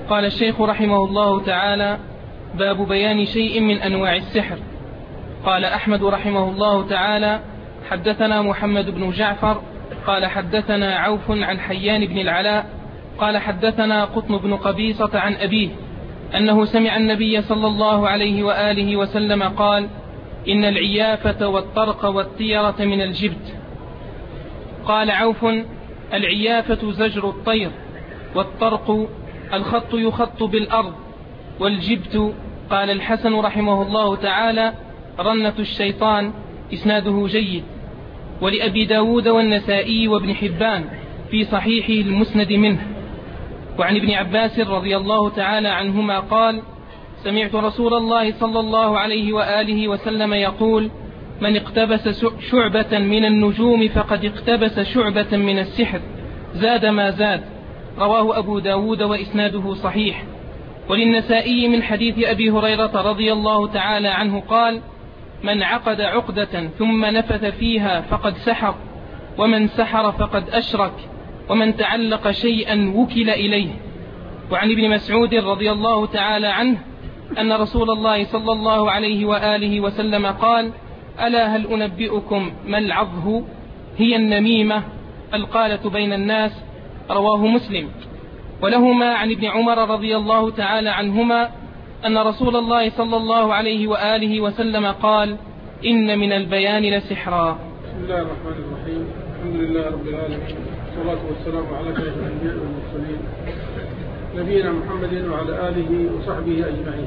قال الشيخ رحمه الله تعالى: باب بيان شيء من أنواع السحر. قال أحمد رحمه الله تعالى: حدثنا محمد بن جعفر قال حدثنا عوف عن حيان بن العلاء قال حدثنا قطن بن قبيصة عن أبيه أنه سمع النبي صلى الله عليه وآله وسلم قال: إن العيافة والطرق والطيرة من الجبت. قال عوف: العيافة زجر الطير، والطرق الخط يخط بالأرض، والجبت قال الحسن رحمه الله تعالى: رنة الشيطان. إسناده جيد. ولأبي داود والنسائي وابن حبان في صحيحه المسند منه. وعن ابن عباس رضي الله تعالى عنهما قال: سمعت رسول الله صلى الله عليه وآله وسلم يقول: من اقتبس شعبة من النجوم فقد اقتبس شعبة من السحر، زاد ما زاد. رواه أبو داود وإسناده صحيح. وللنسائي من حديث أبي هريرة رضي الله تعالى عنه قال: من عقد عقدة ثم نفث فيها فقد سحر، ومن سحر فقد أشرك، ومن تعلق شيئا وكل إليه. وعن ابن مسعود رضي الله تعالى عنه أن رسول الله صلى الله عليه وآله وسلم قال: ألا هل أنبئكم ما العظه؟ هي النميمة، القالة بين الناس. رواه مسلم. ولهما عن ابن عمر رضي الله تعالى عنهما أن رسول الله صلى الله عليه وآله وسلم قال: إن من البيان لسحرا. بسم الله الرحمن الرحيم. الحمد لله رب العالمين، والصلاة والسلام على أشرف الأنبياء والمرسلين نبينا محمد وعلى آله وصحبه أجمعين.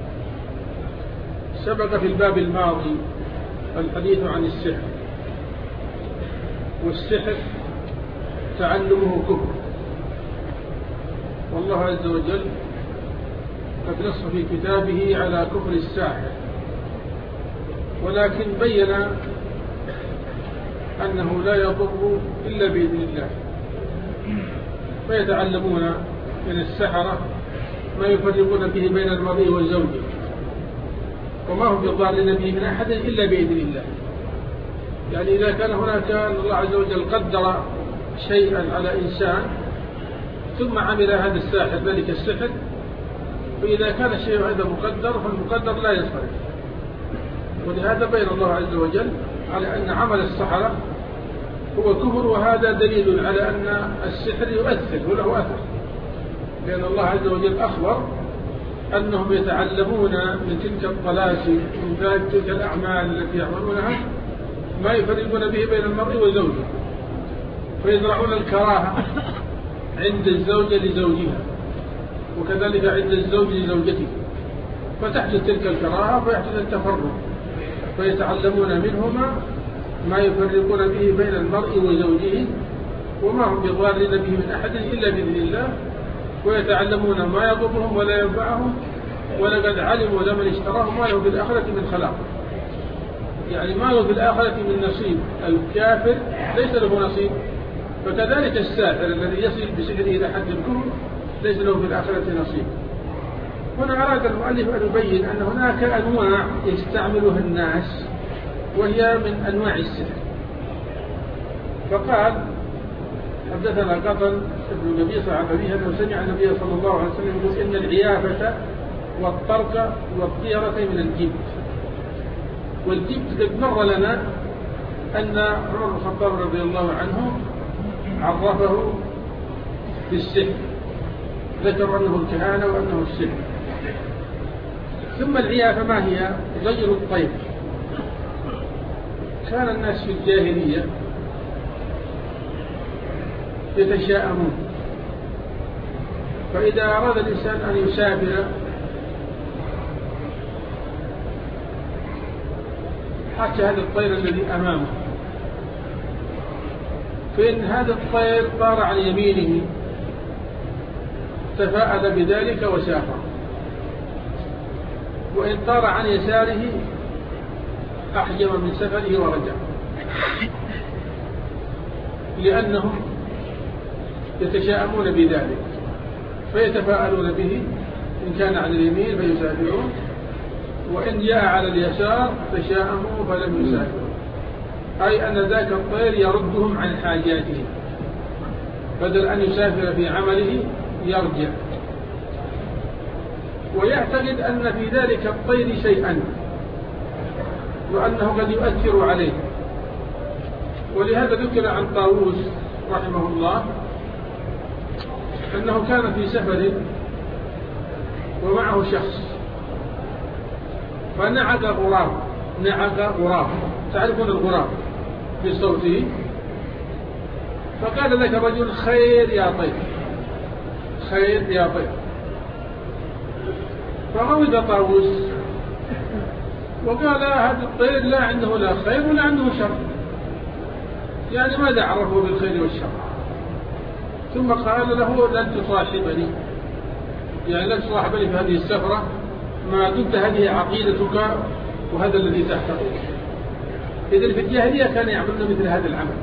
سبق في الباب الماضي الحديث عن السحر، والسحر تعلمه كفر، والله عز وجل قد نص في كتابه على كفر الساحر، ولكن بين أنه لا يضر إلا بإذن الله. فيتعلمون من السحرة ما يفرقون به بين المرء وزوجه، وما هم بضارين به من أحد إلا بإذن الله. يعني إذا كان هناك الله عز وجل قدر شيئا على إنسان ثم عمل هذا الساحر ذلك السحر، فإذا كان الشيء هذا مقدر فالمقدر لا يصرف. ولهذا بين الله عز وجل على أن عمل السحرة هو كفر، وهذا دليل على أن السحر يؤثر وله أثر، لأن الله عز وجل أخبر أنهم يتعلمون من تلك الطلاسم من تلك الأعمال التي يعملونها ما يفرقون به بين المرء وزوجه، فيزرعون الكراهة عند الزوجة لزوجها، وكذلك عند الزوج لزوجته، فتحدث تلك الكراهة فيحدث التفرق، فيتعلمون منهما ما يفرقون به بين المرء وزوجه، وما هم بضارين به من أحد إلا بإذن الله، ويتعلمون ما يضرهم ولا ينفعهم، ولقد علموا لمن اشتراه ما له في الآخرة من خلاق. يعني ما له في الآخرة من نصيب، الكافر ليس له نصيب، فكذلك الساحر الذي يصل بسحره إلى حد الكفر ليس له في الآخرة نصيب. هنا أراد المؤلف أن يبين أن هناك أنواع يستعملها الناس وهي من أنواع السحر. فقال: حدثنا قطن ابن قبيصة عن أبيه أنه سمع النبي صلى الله عليه وسلم يقول: إن العيافة والطرق والطيرة من الجبت. والجبت قد مر لنا أن عمر بن الخطاب رضي الله عنه عرفه بالسحر، ذكر أنه الكهانة وأنه السحر. ثم العيافة ما هي؟ زجر الطير. كان الناس في الجاهلية يتشاءمون، فإذا أراد الإنسان أن يسافر حتى هذا الطير الذي أمامه، فإن هذا الطير طار عن يمينه تفاءل بذلك وسافر، وإن طار عن يساره أحجم من سفره ورجع، لأنهم يتشاءمون بذلك فيتفاءلون به. إن كان على اليمين فيسافرون، وإن جاء على اليسار تشاءموا فلم يسافروا، أي أن ذاك الطير يردهم عن حاجاتهم، بدل أن يسافر في عمله يرجع. ويعتقد أن في ذلك الطير شيئا وأنه قد يؤثر عليه. ولهذا ذكر عن طاووس رحمه الله أنه كان في سفر ومعه شخص فنعق غراب، تعرفون الغراب بصوته، فقال لك رجل خير يا طير، خير يا طير. فغضب طاووس وقال هذا الطير لا عنده لا خير ولا عنده شر، يعني ماذا عرفه بالخير والشر؟ ثم قال له لن تصاحبني، يعني لن تصاحبني في هذه السفرة ما دمت هذه عقيدتك وهذا الذي تحتقه. إذن في الجاهلية كان يعملون مثل هذا العمل،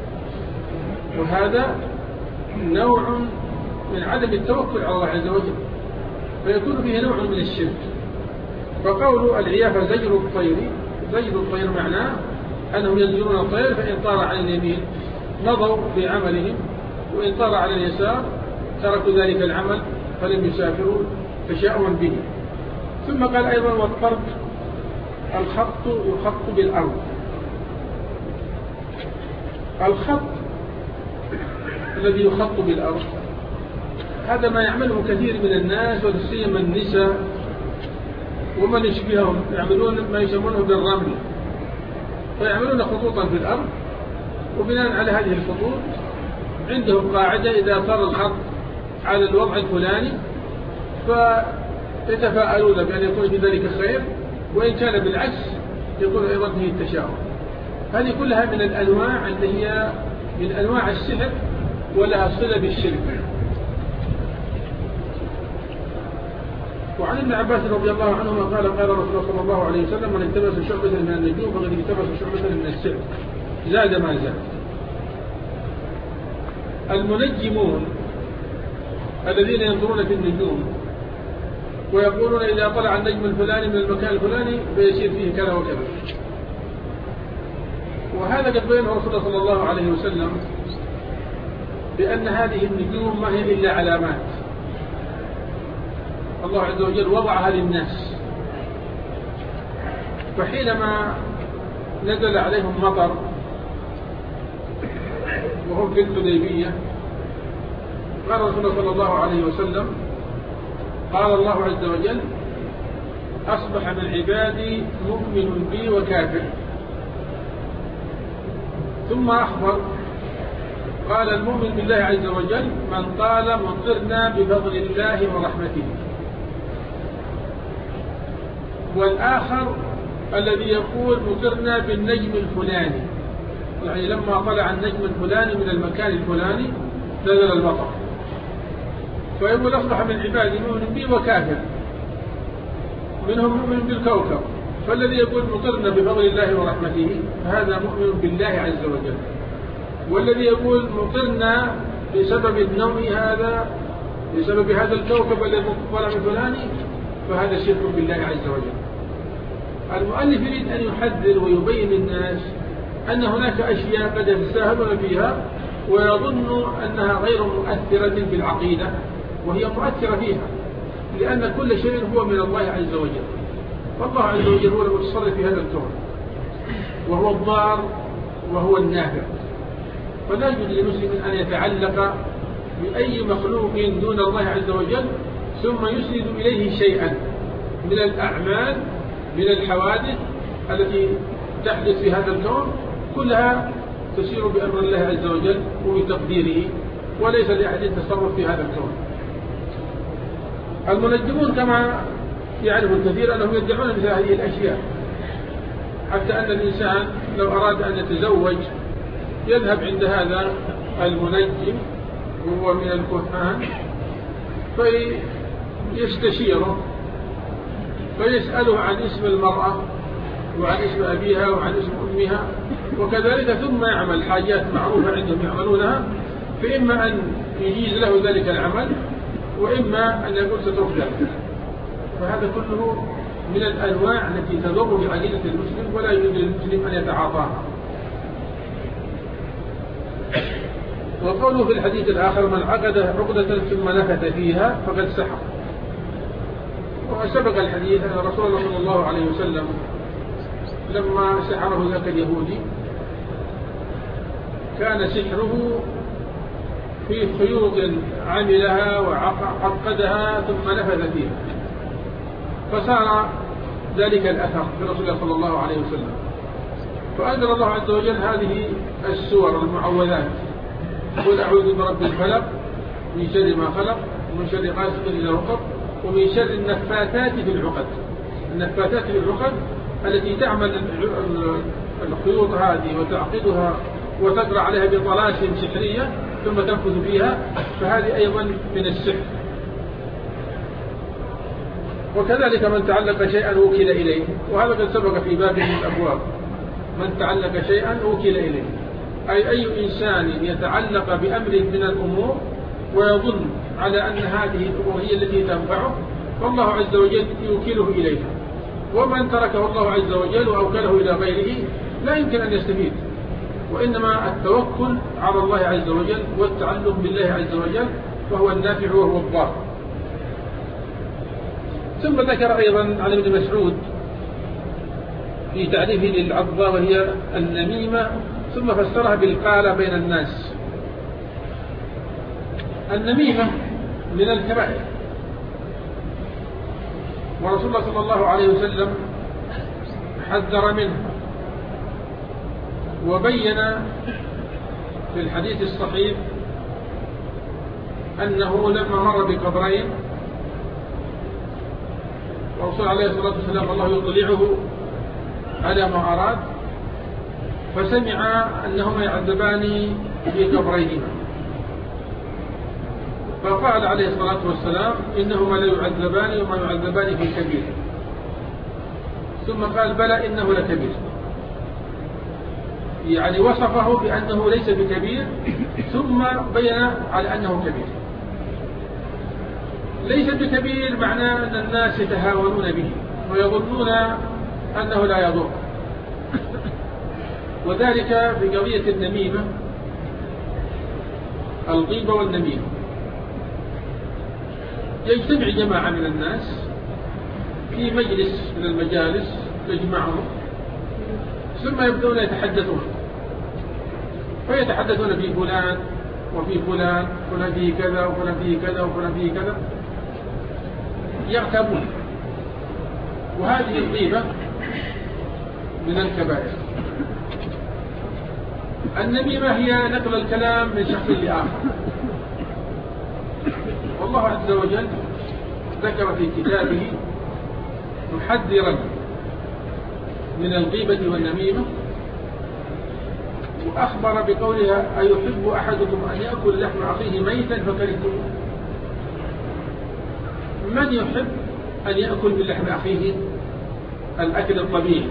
وهذا نوع من عدم التوكل على الله عز وجل، فيكون فيه نوع من الشرك. فقول العيافة زجر الطير، زجر الطير معناه أنهم يزجرون الطير، فإن طار على اليمين نظروا بعملهم، وإن طار على اليسار تركوا ذلك العمل فلم يسافروا تشاؤما به. ثم قال أيضا والطرد الخط يخط بالأرض. الخط الذي يخط بالأرض هذا ما يعمله كثير من الناس وسيما النساء ومن يشبههم، يعملون ما يسمونه بالرمل، فيعملون خطوطا في الأرض، وبناء على هذه الخطوط عندهم قاعدة إذا صار الخط على الوضع الفلاني فيتفاءلون بأن يكون في ذلك خير، وإن كان بالعكس يكون أيضا فيه التشاؤم. هذه كلها من الأنواع اللي هي من أنواع السحر ولها صلة بالشرك. وعن ابن عباس رضي الله عنهما قال قال رسول الله صلى الله عليه وسلم من التبس شعبة من النجوم فقد التبس شعبة من السحر زاد ما زاد. المنجمون الذين ينظرون في النجوم ويقولون إذا طلع النجم الفلاني من المكان الفلاني فيصير فيه كذا وكذا، وهذا قد بينه رسول الله صلى الله عليه وسلم بأن هذه النجوم ما هي إلا علامات الله عز وجل وضعها للناس. فحينما نزل عليهم مطر وهم في الحديبية قال رسول الله صلى الله عليه وسلم قال الله عز وجل أصبح من عبادي مؤمن بي وكافر. ثم أخبر قال المؤمن بالله عز وجل من قال مطرنا بفضل الله ورحمته، والآخر الذي يقول مطرنا بالنجم الفلاني، يعني لما طلع النجم الفلاني من المكان الفلاني نزل المطر. فيقول أصبح من عبادي مؤمن بي وكافر، منهم مؤمن بالكوكب، فالذي يقول مطرنا بفضل الله ورحمته فهذا مؤمن بالله عز وجل، والذي يقول مطرنا بسبب النوم هذا بسبب هذا الكوكب الذي طلع من فلاني فهذا شرك بالله عز وجل. المؤلف يريد أن يحذر ويبين للناس أن هناك أشياء قد يتساهلون فيها ويظن أنها غير مؤثرة بالعقيدة، وهي مؤثرة فيها، لأن كل شيء هو من الله عز وجل، فالله عز وجل هو المتصرف في هذا الكون وهو الضار وهو النافع. فلا يجوز للمسلم أن يتعلق بأي مخلوق دون الله عز وجل ثم يسند إليه شيئا من الأعمال من الحوادث التي تحدث في هذا الكون، كلها تسير بأمر الله عز وجل وبتقديره، وليس لأحد التصرف في هذا الكون. المنجمون كما يعرف الكثير أنهم يدعون مثل هذه الأشياء، حتى أن الإنسان لو أراد أن يتزوج يذهب عند هذا المنجم وهو من الكهان فيستشيره فيسأله عن اسم المرأة وعن اسم أبيها وعن اسم أمها وكذلك، ثم يعمل حاجات معروفة عندهم يعملونها، فإما أن يجيز له ذلك العمل وإما أن يقول سترفض. فهذا كله من الأنواع التي تضر بعقيدة المسلم ولا يجوز للمسلم أن يتعاطاها. وقوله في الحديث الآخر من عقد عقدة ثم نفث فيها فقد سحر. وسبق الحديث أن رسول الله صلى الله عليه وسلم لما سحره ذاك اليهودي كان سحره في خيوط عملها وعقدها ثم نفذ فيها، فصار ذلك الأثر في رسول الله صلى الله عليه وسلم. فأنزل الله عز وجل هذه السور المعوذات: قل أعوذ برب الفلق من شر ما خلق ومن شر غاسق إذا وقب ومن شر النفاثات في العقد. النفاثات في العقد التي تعمل الخيوط هذه وتعقدها وتقرأ عليها بطلاسم سحرية ثم تنفذ فيها، فهذه أيضا من السحر. وكذلك من تعلق شيئا وكل إليه، وهذا قد سبق في باب من الأبواب: من تعلق شيئا وكل إليه، أي إنسان يتعلق بأمر من الأمور ويظن على أن هذه الأمور هي التي تنفعه فالله عز وجل يوكله إليها، ومن تركه الله عز وجل وأوكله إلى غيره لا يمكن أن يستفيد. وإنما التوكل على الله عز وجل والتعلق بالله عز وجل، وهو النافع وهو الضار. ثم ذكر أيضا عن ابن مسعود في تعريفه للعضة وهي النميمة، ثم فسرها بالقالة بين الناس. النميمة من الكبائر، ورسول الله صلى الله عليه وسلم حذر منها وبين في الحديث الصحيح أنه لما مر بقبرين ورسول عليه الصلاة والسلام الله يطلعه على ما أراد، فسمع أنهما يعذبان في قبريهما، فقال عليه الصلاة والسلام: إنهما لا يعذبان وما يعذبان في كبير. ثم قال: بلى إنه لكبير، يعني وصفه بأنه ليس بكبير ثم بين على أنه كبير. ليس بكبير معناه أن الناس يتهاونون به ويظنون أنه لا يضر، وذلك في قضية النميمة، الغيبة والنميمة. يجتمع جماعة من الناس في مجلس من المجالس تجمعهم، ثم يبدأون يتحدثون، فيتحدثون في فلان وفي فلان، فلان فيه كذا وفلان فيه كذا وفلان فيه كذا، يغتابون. وهذه الغيبة من الكبائر. النميمة هي نقل الكلام من شخص لآخر، والله عز وجل ذكر في كتابه محذرا من الغيبة والنميمة، وأخبر بقولها: أيحب أحدكم أن يأكل لحم أخيه ميتا فكرهتموه؟ من يحب أن يأكل من لحم أخيه الأكل الطبيعي؟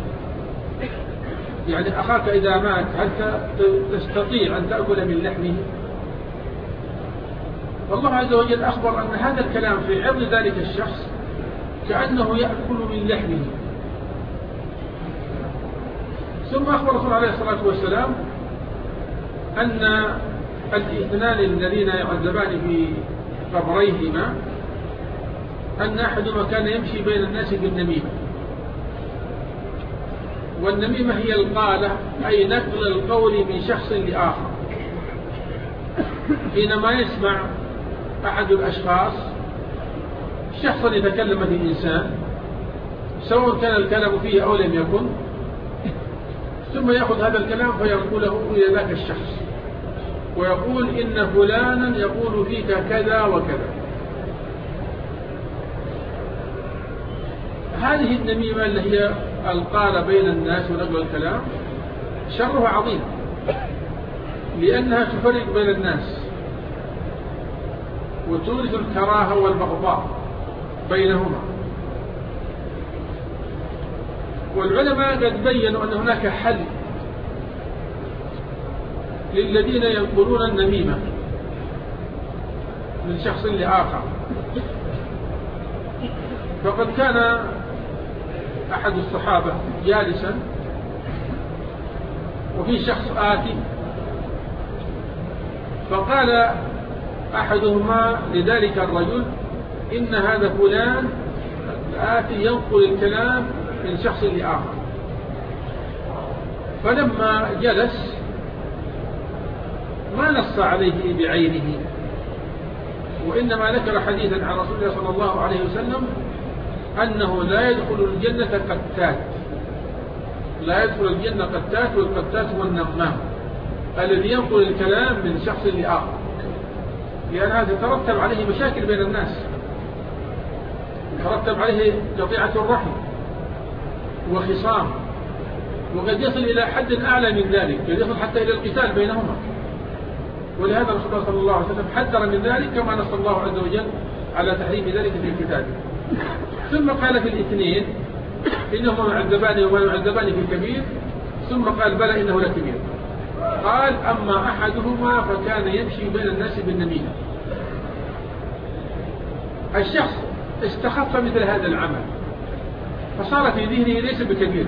يعني أخاك إذا مات هل تستطيع أن تأكل من لحمه؟ والله عز وجل أخبر أن هذا الكلام في عرض ذلك الشخص كأنه يأكل من لحمه. ثم أخبر الرسول عليه الصلاة والسلام أن الاثنان الذين يعذبان في قبريهما أن أحدهما كان يمشي بين الناس بالنميمة. والنميمة هي القالة، أي نقل القول من شخص لآخر. حينما يسمع أحد الأشخاص شخصا يتكلم به الإنسان، سواء كان الكلام فيه أو لم يكن، ثم يأخذ هذا الكلام فينقله إلى ذاك الشخص ويقول: إن فلانا يقول فيك كذا وكذا. هذه النميمة اللي هي القالة بين الناس ونقل الكلام شرها عظيم، لأنها تفرق بين الناس وتورث الكراهة والبغضاء بينهما. والعلماء قد بيّنوا أن هناك حل للذين ينقلون النميمة من شخص لآخر. فقد كان أحد الصحابة جالسا وفي شخص آتي، فقال أحدهما لذلك الرجل: إن هذا فلان الآتي ينقل الكلام من شخص لآخر. فلما جلس ما نص عليه بعينه، وإنما ذكر حديثا عن رسول الله صلى الله عليه وسلم أنه لا يدخل الجنة قتات، لا يدخل الجنة قتات، والقتات هو النمام الذي ينقل الكلام من شخص لآخر، لأن هذا ترتب عليه مشاكل بين الناس، ترتب عليه قطيعة الرحم وخصام، وقد يصل إلى حد أعلى من ذلك، قد يصل حتى إلى القتال بينهما. ولهذا رسول الله صلى الله عليه وسلم حذر من ذلك، كما نص الله عز وجل على تحريم ذلك في كتابه. ثم قال في الاثنين إنهما يعذبان وما يعذبان في الكبير، ثم قال بلى إنه لكبير. قال أما أحدهما فكان يمشي بين الناس بالنميمة. الشخص استخف مثل هذا العمل، فصار في ذهنه ليس بكبير،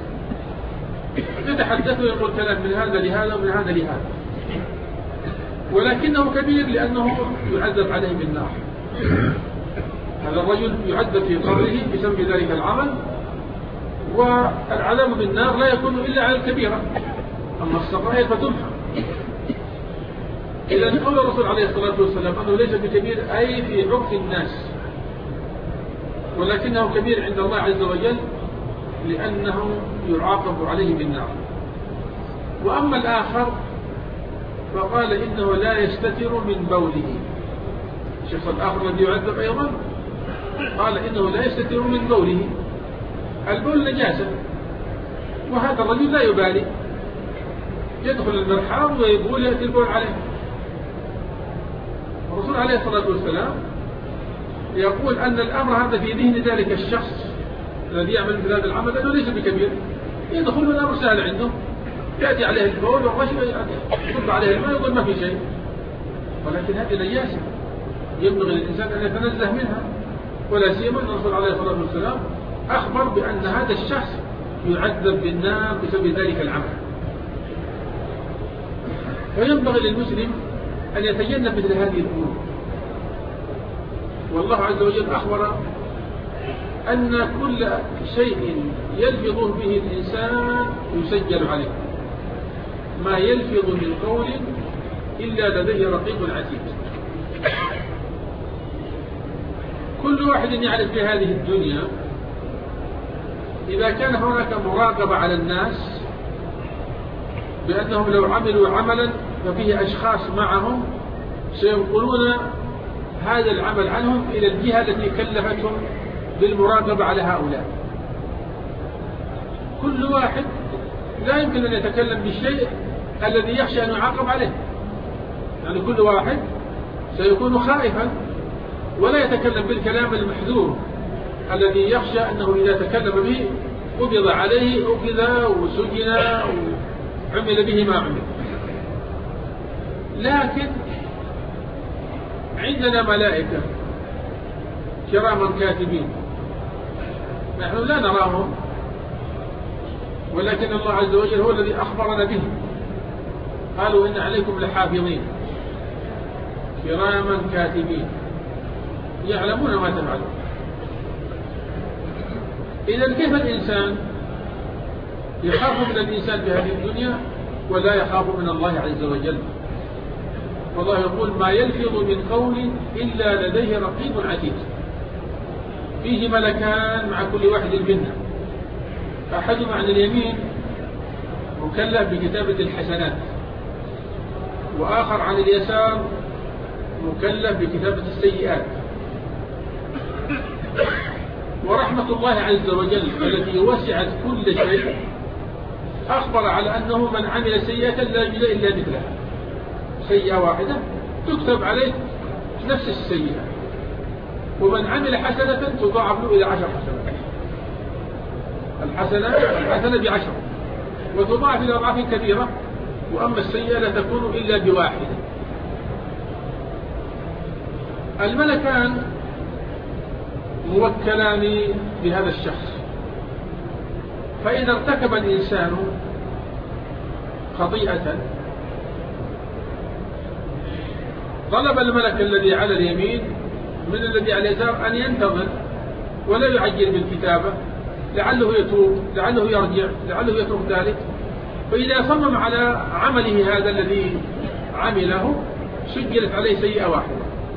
يتحدث ويقول كلام من هذا لهذا ومن هذا لهذا، ولكنه كبير لأنه يعذب عليه بالنار. هذا الرجل يعذب في قبره بسبب ذلك العمل، والعذاب بالنار لا يكون إلا على الكبيرة، أما الصغائر فتمحى. إذا قول الرسول عليه الصلاة والسلام أنه ليس بكبير أي في عرف الناس، ولكنه كبير عند الله عز وجل لأنه يعاقب عليه بالنار. وأما الآخر فقال إنه لا يستتر من بوله. الشخص الآخر الذي يعذب أيضا قال إنه لا يستتر من بوله. البول نجاسة، وهذا الرجل لا يبالي، يدخل المرحاض ويبول يأتي البول عليه. الرسول عليه الصلاة والسلام يقول أن الأمر هذا في ذهن ذلك الشخص الذي يعمل مثل هذا العمل أنه ليس بكبير، يدخل والأمر سهل عنده، يأتي عليه البول والرجل يصب عليه الماء يقول ما في شيء. ولكن هذه نجاسة ينبغي للإنسان أن يتنزه منها، ولا سيما أن الرسول عليه الصلاة والسلام أخبر بأن هذا الشخص يعذب بالنار بسبب ذلك العمل. فينبغي للمسلم أن يتجنب مثل هذه الأمور. والله عز وجل أخبر أن كل شيء يلفظ به الإنسان يسجل عليه، ما يلفظ من قول إلا لديه رقيب عتيد. كل واحد يعرف في هذه الدنيا إذا كان هناك مراقبة على الناس بأنهم لو عملوا عملا ففيه أشخاص معهم سينقلون هذا العمل عنهم إلى الجهة التي كلفتهم بالمراقبة على هؤلاء. كل واحد لا يمكن أن يتكلم بالشيء الذي يخشى أن يعاقب عليه، يعني كل واحد سيكون خائفا ولا يتكلم بالكلام المحذور الذي يخشى أنه إذا تكلم به قبض عليه أخذ وسجن وعمل به ما عمل. لكن عندنا ملائكة كراما كاتبين، نحن لا نراهم، ولكن الله عز وجل هو الذي أخبرنا به. قالوا إن عليكم لحافظين كراما كاتبين يعلمون ما تفعلون. إذا كيف الإنسان يخاف من الإنسان في هذه الدنيا ولا يخاف من الله عز وجل؟ والله يقول ما يلفظ من قول إلا لديه رقيب عتيد، فيه ملكان مع كل واحد منا، أحدهما عن اليمين مكلف بكتابة الحسنات، وآخر عن اليسار مكلف بكتابة السيئات. ورحمة الله عز وجل التي وسعت كل شيء أخبر على أنه من عمل سيئة لا يجزى إلا مثلها، سيئة واحدة تكتب عليه نفس السيئة، ومن عمل حسنة تضاعف له إلى 10 حسنات. الحسنة ب10 وتضاعف إلى أضعاف كبيرة، وأما السيئة لا تكون إلا بواحدة. الملكان موكلان بهذا الشخص، فإذا ارتكب الإنسان خطيئة طلب الملك الذي على اليمين من الذي على اليسار أن ينتظر ولا يعجل بالكتابة، لعله يتوب، لعله يرجع، لعله يترك ذلك. فإذا صمم على عمله هذا الذي عمله سجلت عليه سيئة واحدة.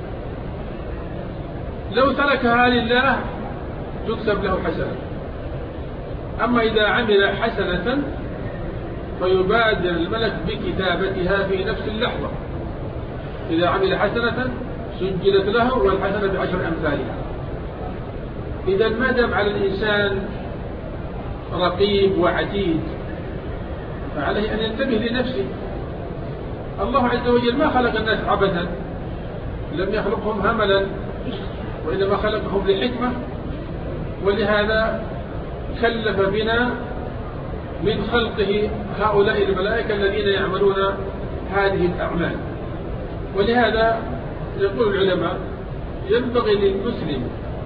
لو تركها لله تكتب له حسنة. أما إذا عمل حسنة فيبادر الملك بكتابتها في نفس اللحظة. إذا عمل حسنة سجلت له، والحسنة ب10 أمثالها. إذا ما دام على الإنسان رقيب وعتيد فعليه أن ينتبه لنفسه. الله عز وجل ما خلق الناس عبثا، لم يخلقهم هملا، وإنما خلقهم لحكمة. ولهذا كلف بنا من خلقه هؤلاء الملائكة الذين يعملون هذه الأعمال. ولهذا يقول العلماء ينبغي للمسلم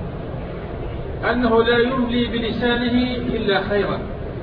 أنه لا يملي بلسانه إلا خيرا.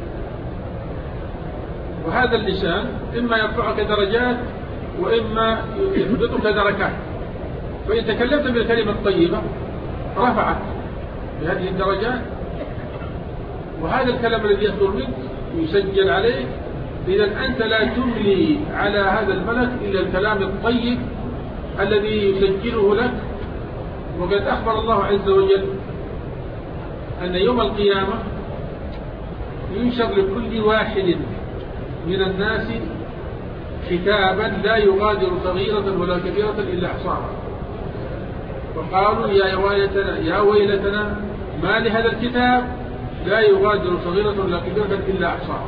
وهذا اللسان إما يرفعك درجات وإما يهبطك دركات. فإن تكلمت بالكلمة الطيبة رفعك بهذه الدرجات، وهذا الكلام الذي يصدر منك يسجل عليك. إذا أنت لا تملي على هذا الملك إلا الكلام الطيب الذي يسجله لك. وقد أخبر الله عز وجل أن يوم القيامة ينشر لكل واحد من الناس كتابا لا يغادر صغيرة ولا كبيرة إلا أحصاها. وقالوا يا ويلتنا ما لهذا الكتاب لا يغادر صغيرة ولا كبيرة إلا أحصاها.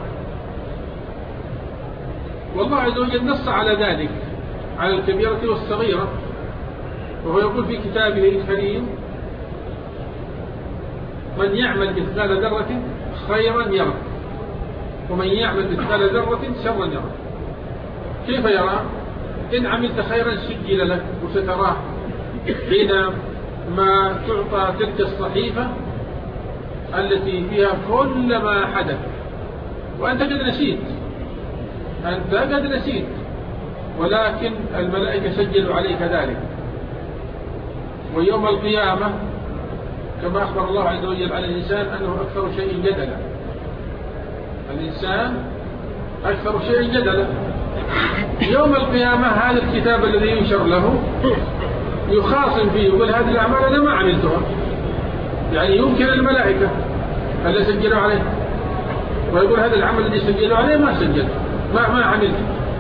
والله عز وجل نص على ذلك، على الكبيرة والصغيرة، وهو يقول في كتابه الكريم من يعمل مثقال ذرة خيرا يره، ومن يعمل مثقال ذرة شرا يره. كيف يرى؟ إن عملت خيرا سجل لك وستراه حينما تعطى تلك الصحيفة التي فيها كل ما حدث، وأنت قد نسيت، ولكن الملائكة سجلوا عليك ذلك. ويوم القيامة كما أخبر الله عز وجل على الإنسان أنه أكثر شيء جدلا. الإنسان أكثر شيء جدلا. يوم القيامة هذا الكتاب الذي ينشر له يخاصم فيه، يقول هذه الأعمال أنا ما عملتها. يعني يمكن الملائكة اللي سجلوا عليه، ويقول هذا العمل الذي سجلوا عليه ما سجل، ما عملت.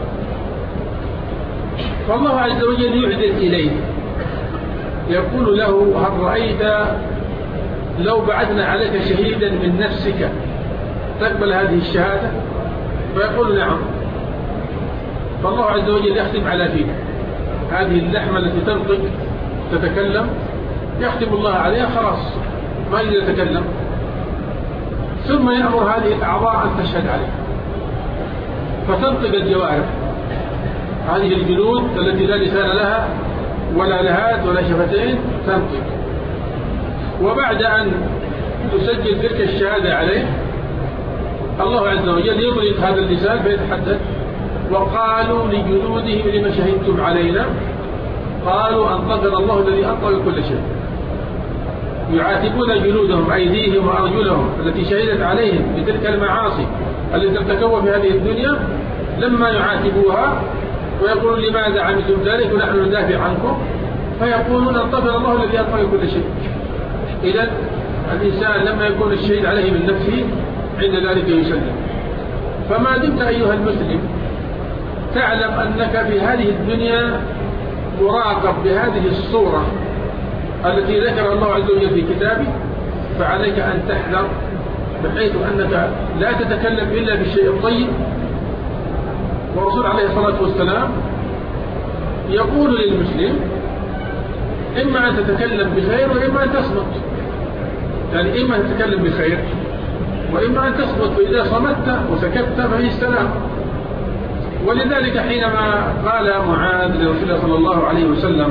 فالله عز وجل يعدل إليه يقول له هل رأيت لو بعثنا عليك شهيدا من نفسك تقبل هذه الشهادة؟ فيقول نعم. فالله عز وجل يختم على فيه هذه اللحمة التي تنطق تتكلم، يختم الله عليها خلاص ما يقدر يتكلم. ثم يأمر هذه الأعضاء أن تشهد عليه فتنطق الجوارح، هذه الجلود التي لا لسان لها ولا لهات ولا شفتين تنطق. وبعد أن تسجل تلك الشهادة عليه الله عز وجل يطلق هذا اللسان فيتحدث. وقالوا لجلودهم لما شهدتم علينا؟ قالوا أنطقنا الله الذي أنطق كل شيء. يعاتبون جلودهم أيديهم وأرجلهم التي شهدت عليهم بتلك المعاصي التي ارتكبوا في هذه الدنيا، لما يعاتبوها ويقولون لماذا عملتم ذلك ونحن ندافع عنكم، فيقولون أنطقنا الله الذي أنطق كل شيء. إذن الإنسان لما يكون الشهيد عليه من نفسه عند ذلك يسلم. فما دمت أيها المسلم تعلم أنك في هذه الدنيا مراقب بهذه الصورة التي ذكر الله عز وجل في كتابه، فعليك أن تحذر بحيث أنك لا تتكلم إلا بالشيء الطيب. والرسول عليه الصلاة والسلام يقول للمسلم إما أن تتكلم بخير وإما أن تصمت. يعني إما أن تتكلم بخير وإما أن تصمت، فإذا صمت وسكت فهي السلام. ولذلك حينما قال معاذ لرسول الله صلى الله عليه وسلم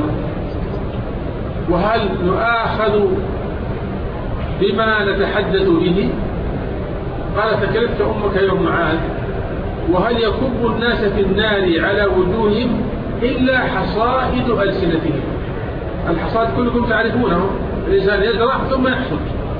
وهل نؤاخذ بما نتحدث به؟ قال تكلفت أمك يا معاذ وهل يكب الناس في النار على وجوههم إلا حصائد ألسنتهم. الحصائد كلكم تعرفونه، الإنسان يزرع ثم يحصد،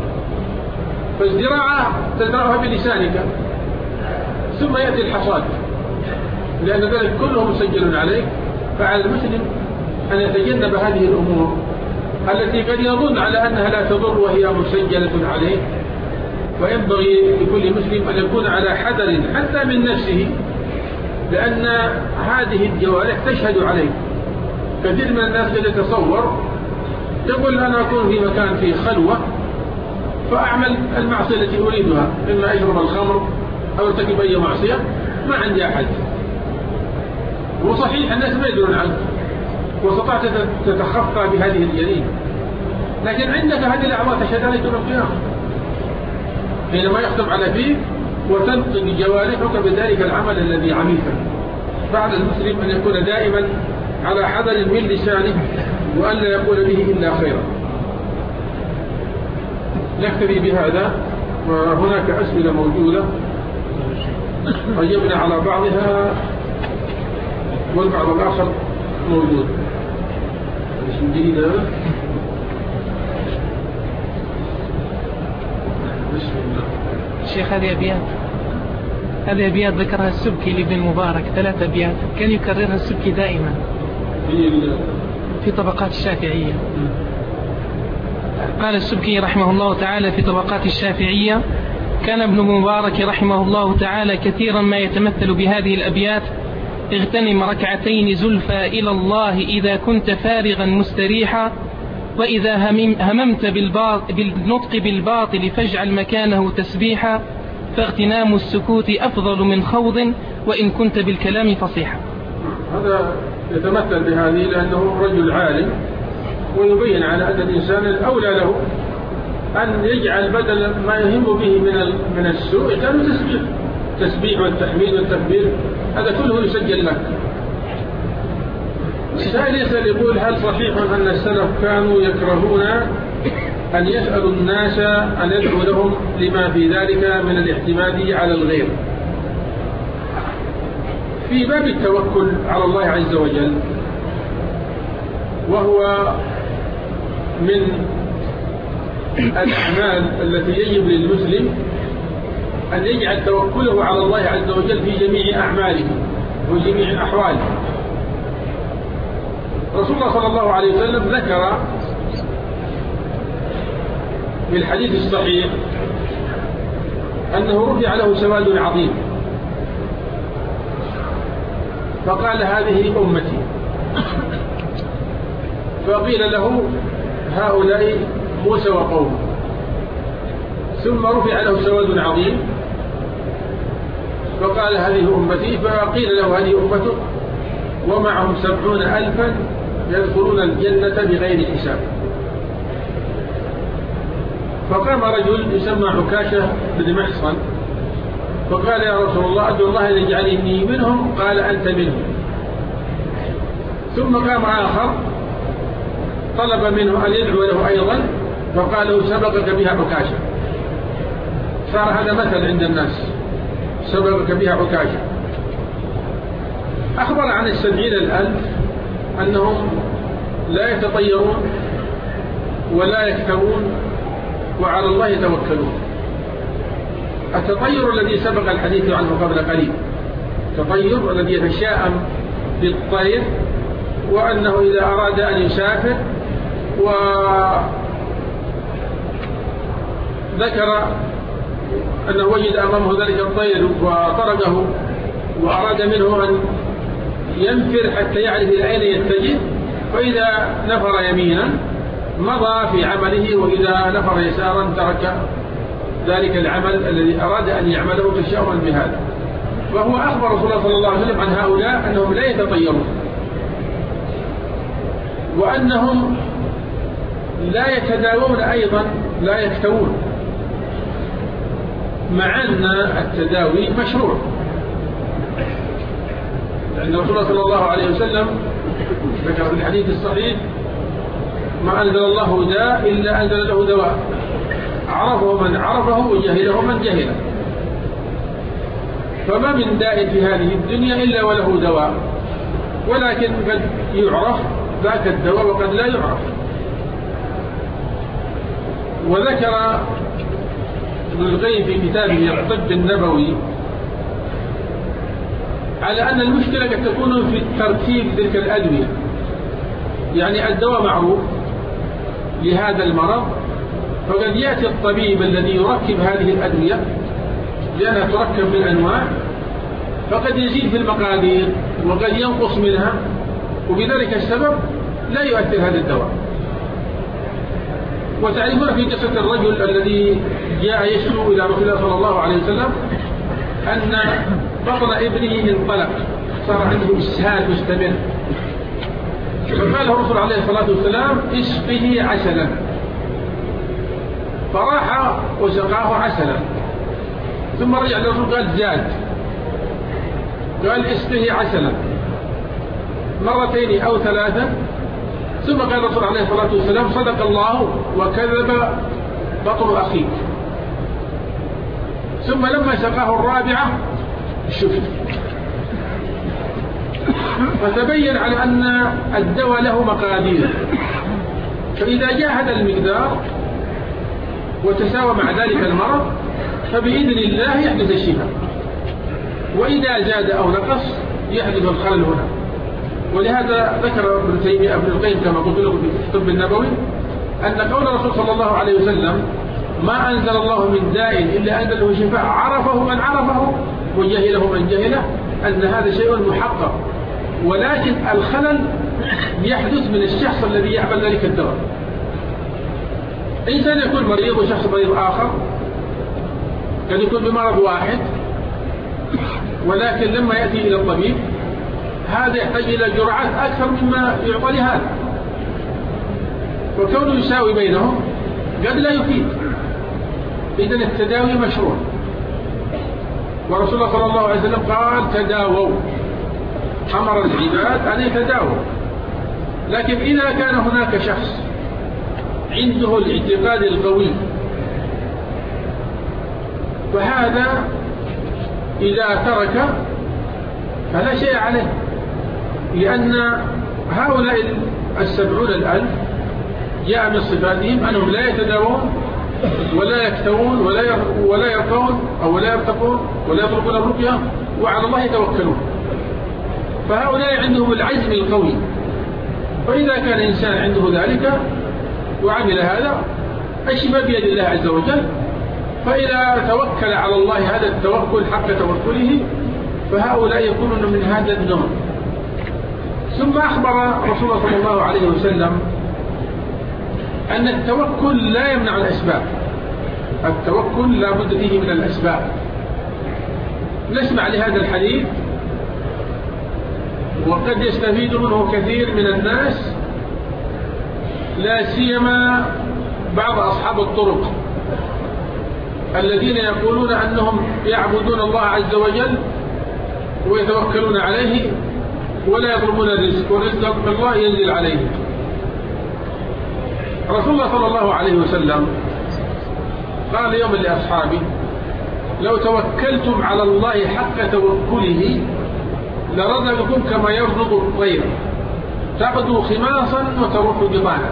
فالزراعة تزرعها بلسانك ثم يأتي الحصاد، لأن ذلك كله مسجل عليك. فعلى المسلم أن يتجنب هذه الأمور التي قد يظن على أنها لا تضر وهي مسجلة عليه. وينبغي لكل مسلم أن يكون على حذر حتى من نفسه، لأن هذه الجوارح تشهد عليه. كثير من الناس قد يتصور يقول أنا أكون في مكان فيه خلوة فأعمل المعصية التي أريدها، إما أشرب الخمر أو ارتكب أي معصية، ما عندي أحد. وصحيح الناس ما يدرون عنك واستطعت تتخفى بهذه الجريمة، لكن عندك هذه الأعمال تشهد عليك يوم القيامة حينما يختم على فيك وتنطق جوارحك بذلك العمل الذي عملته. فعلى المسلم أن يكون دائما على حذر من لسانه وأن لا يقول به إلا خيرا. نكتفي بهذا، وهناك أسئلة موجودة أجبنا على بعضها والبعض الآخر موجود. بسم الله. شيخ هذه أبيات ذكرها السبكي لابن مبارك، 3 أبيات كان يكررها السبكي دائما في طبقات الشافعية. قال السبكي رحمه الله تعالى في طبقات الشافعية: كان ابن مبارك رحمه الله تعالى كثيرا ما يتمثل بهذه الأبيات: اغتنم ركعتين زلفى إلى الله إذا كنت فارغا مستريحا، وإذا هممت بالنطق بالباطل فاجعل مكانه تسبيحا، فاغتنام السكوت أفضل من خوض وإن كنت بالكلام فصيحا. هذا يتمثل بهذه لأنه رجل عالم، ويبين على أن الإنسان الأولى له أن يجعل بدل ما يهم به من السوء كان تسبيح والتحميد والتكبير، هذا كله يسجل لك. السائل يسأل يقول: هل صحيح أن السلف كانوا يكرهون أن يسألوا الناس أن يدعوا لهم لما في ذلك من الاعتماد على الغير؟ في باب التوكل على الله عز وجل، وهو من الأعمال التي يجب للمسلم أن يجعل توكله على الله عز وجل في جميع أعماله وجميع أحواله. رسول الله صلى الله عليه وسلم ذكر في الحديث الصحيح أنه رفع له سواد عظيم، فقال: هذه أمتي. فقيل له: هؤلاء موسى وقومه. ثم رفع له سواد عظيم فقال: هذه أمتي. فقيل له: هذه أمته ومعهم 70,000 يدخلون الجنة بغير حساب. فقام رجل يسمى عكاشة بن محصن فقال: يا رسول الله، أدعو الله أن يجعلني منهم. قال: أنت منهم. ثم قام آخر طلب منه أن يدعو له أيضا فقال له: سبقك بها عكاشة. صار هذا مثل عند الناس، سبقك بها عكاشة. أخبر عن 70,000 أنهم لا يتطيرون ولا يكتوون وعلى الله يتوكلون. التطير الذي سبق الحديث عنه قبل قليل، التطير الذي يتشاءم بالطير، وأنه إذا أراد أن يسافر وذكر أنه وجد أمامه ذلك الطير وطرده وأراد منه أن ينفر حتى يعرف إلى أين يتجه، فإذا نفر يمينا مضى في عمله، وإذا نفر يسارا ترك ذلك العمل الذي أراد أن يعمله تشاؤما بهذا. وهو أخبر رسول الله صلى الله عليه وسلم عن هؤلاء أنهم لا يتطيرون، وأنهم لا يتداوون أيضا، لا يكتوون، مع أن التداوي مشروع. لأن رسول الله صلى الله عليه وسلم ذكر في الحديث الصحيح: ما أنزل الله داء إلا أنزل له دواء، عرفه من عرفه وجهله من جهله. فما من داء في هذه الدنيا إلا وله دواء، ولكن قد يعرف ذاك الدواء وقد لا يعرف. وذكر ابن القيم في كتابه الطب النبوي على أن المشكلة قد تكون في ترتيب تلك الأدوية. يعني الدواء معروف لهذا المرض، فقد يأتي الطبيب الذي يركب هذه الأدوية لأنها تركب من أنواع، فقد يزيد في المقادير وقد ينقص منها، وبذلك السبب لا يؤثر هذا الدواء. وتعرفون في قصة الرجل الذي جاء يشكو إلى رسول الله صلى الله عليه وسلم أن بطن ابنه انطلق، صار عنده إسهال مستمر، فقال الرسول عليه الصلاة والسلام اسقه عسلا، فراح وسقاه عسلا، ثم رجع للرسول قال زاد، قال اسقه عسلا مرتين أو ثلاثا، ثم قال الرسول عليه الصلاة والسلام صدق الله وكذب بطن أخيك. ثم لما سقاه الرابعة شفت، فتبين على أن الدواء له مقادير، فإذا جاء هذا المقدار وتساوى مع ذلك المرض فبإذن الله يحدث الشفاء، وإذا زاد أو نقص يحدث الخلل هنا. ولهذا ذكر ابن تيمية ابن القيم كما قلت لكم في الطب النبوي أن قول الرسول صلى الله عليه وسلم ما أنزل الله من داء إلا أنزل له شفاء عرفه من عرفه وجهله من جهله، أن هذا شيء محقق، ولكن الخلل يحدث من الشخص الذي يعمل ذلك الدواء. إنسان يكون مريض وشخص مريض آخر قد يكون بمرض واحد، ولكن لما يأتي إلى الطبيب هذا يحتاج إلى جرعات أكثر مما يعطى لهذا، وكونه يساوي بينهم قد لا يفيد. إذن التداوي مشروع، ورسول الله صلى الله عليه وسلم قال تداووا، أمر العباد أن يتداووا. لكن إذا كان هناك شخص عنده الاعتقاد القوي فهذا إذا ترك فلا شيء عليه، لأن هؤلاء 70,000 جاء من صفاتهم أنهم لا يتداوون ولا يكتوون ولا يرقون أو لا يرتقون ولا يطلبون الرقية، وعلى الله يتوكلون. فهؤلاء عندهم العزم القوي، فإذا كان إنسان عنده ذلك وعمل هذا الشفاء بيد الله عز وجل، فإذا توكل على الله هذا التوكل حق توكله فهؤلاء يكونون من هذا النوع. ثم أخبر رسول الله صلى الله عليه وسلم أن التوكل لا يمنع الأسباب، التوكل لا بد فيه من الأسباب. نسمع لهذا الحديث وقد يستفيد منه كثير من الناس، لا سيما بعض أصحاب الطرق الذين يقولون أنهم يعبدون الله عز وجل ويتوكلون عليه ولا يطلبون الرزق، والرزق من الله ينزل عليه. رسول الله صلى الله عليه وسلم قال يوم لأصحابه لو توكلتم على الله حق توكله لرزقكم كما يرزق الطير تغدو خماصا وتروح بطانا.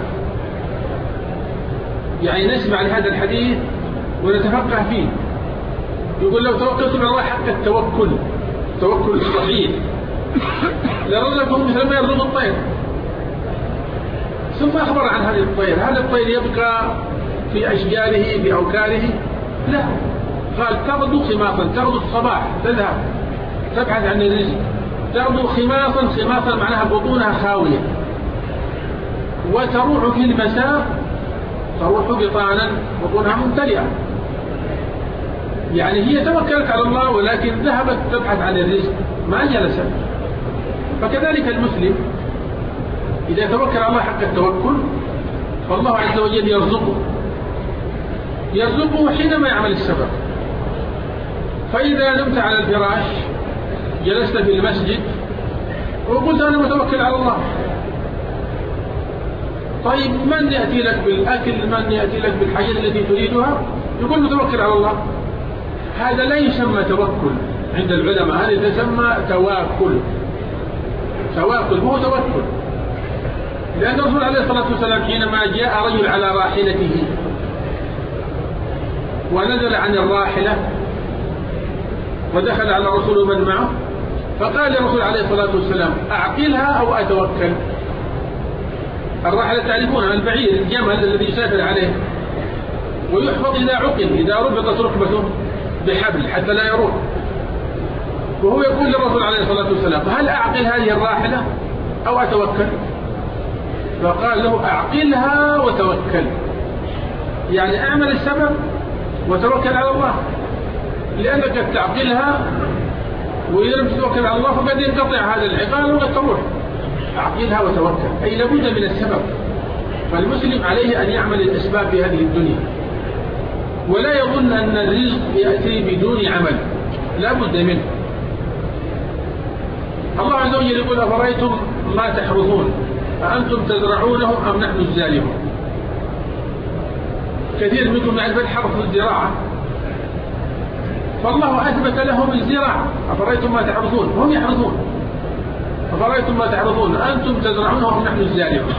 يعني نسمع لهذا الحديث ونتفقه فيه. يقول لو توكلتم على الله حق التوكل، التوكل الصحيح، لرزقكم مثل ما يرزق الطير. ثم أخبر عن هذه الطير، هذا الطير يبقى في أشجاره في أوكاره؟ لا، قال تغدو خماصا، تغدو الصباح تذهب تبحث عن الرزق، تغدو خماصا، خماصا معناها بطونها خاوية، وتروح في المساء تروح بطانا بطونها ممتلئة. يعني هي توكلت على الله ولكن ذهبت تبحث عن الرزق ما جلست. فكذلك المسلم إذا توكل على الله حق التوكل فالله عز وجل يرزقه حينما يعمل السبب. فإذا نمت على الفراش جلست في المسجد وقلت أنا متوكل على الله، طيب من يأتي لك بالأكل، من يأتي لك بالحاجة التي تريدها؟ يقول متوكل على الله. هذا لا يسمى توكل عند العلماء، هذا يسمى تواكل. تواكل هو توكل، لأن الرسول عليه الصلاة والسلام حينما جاء رجل على راحلته ونزل عن الراحلة ودخل على الرسول ومن معه، فقال الرسول عليه الصلاة والسلام: أعقلها أو أتوكل. الراحلة تعرفونها، البعير، الجمل الذي يسافر عليه ويحفظ إذا عقل، إذا ربطت ركبته بحبل حتى لا يروح. وهو يقول للرسول عليه الصلاة والسلام: هل أعقل هذه الراحلة أو أتوكل؟ فقال له: أعقلها وتوكل، يعني أعمل السبب وتوكل على الله، لأنك تعقلها وإذا لم تتوكل على الله فقد ينقطع هذا العقال وقد تروح. أعقلها وتوكل، أي لابد من السبب. فالمسلم عليه أن يعمل الأسباب في هذه الدنيا، ولا يظن أن الرزق يأتي بدون عمل، لا بد منه. الله عز وجل يقول: أفرأيتم ما تحرثون أأنتم تزرعونه أم نحن الزارعون. كثير منكم يعرف الحرث الزراعة، فالله أثبت لهم الزراعة. أفرأيتم ما تحرثون، هم يحرثون. أفرأيتم ما تحرثون أأنتم تزرعونه أم نحن الزارعون.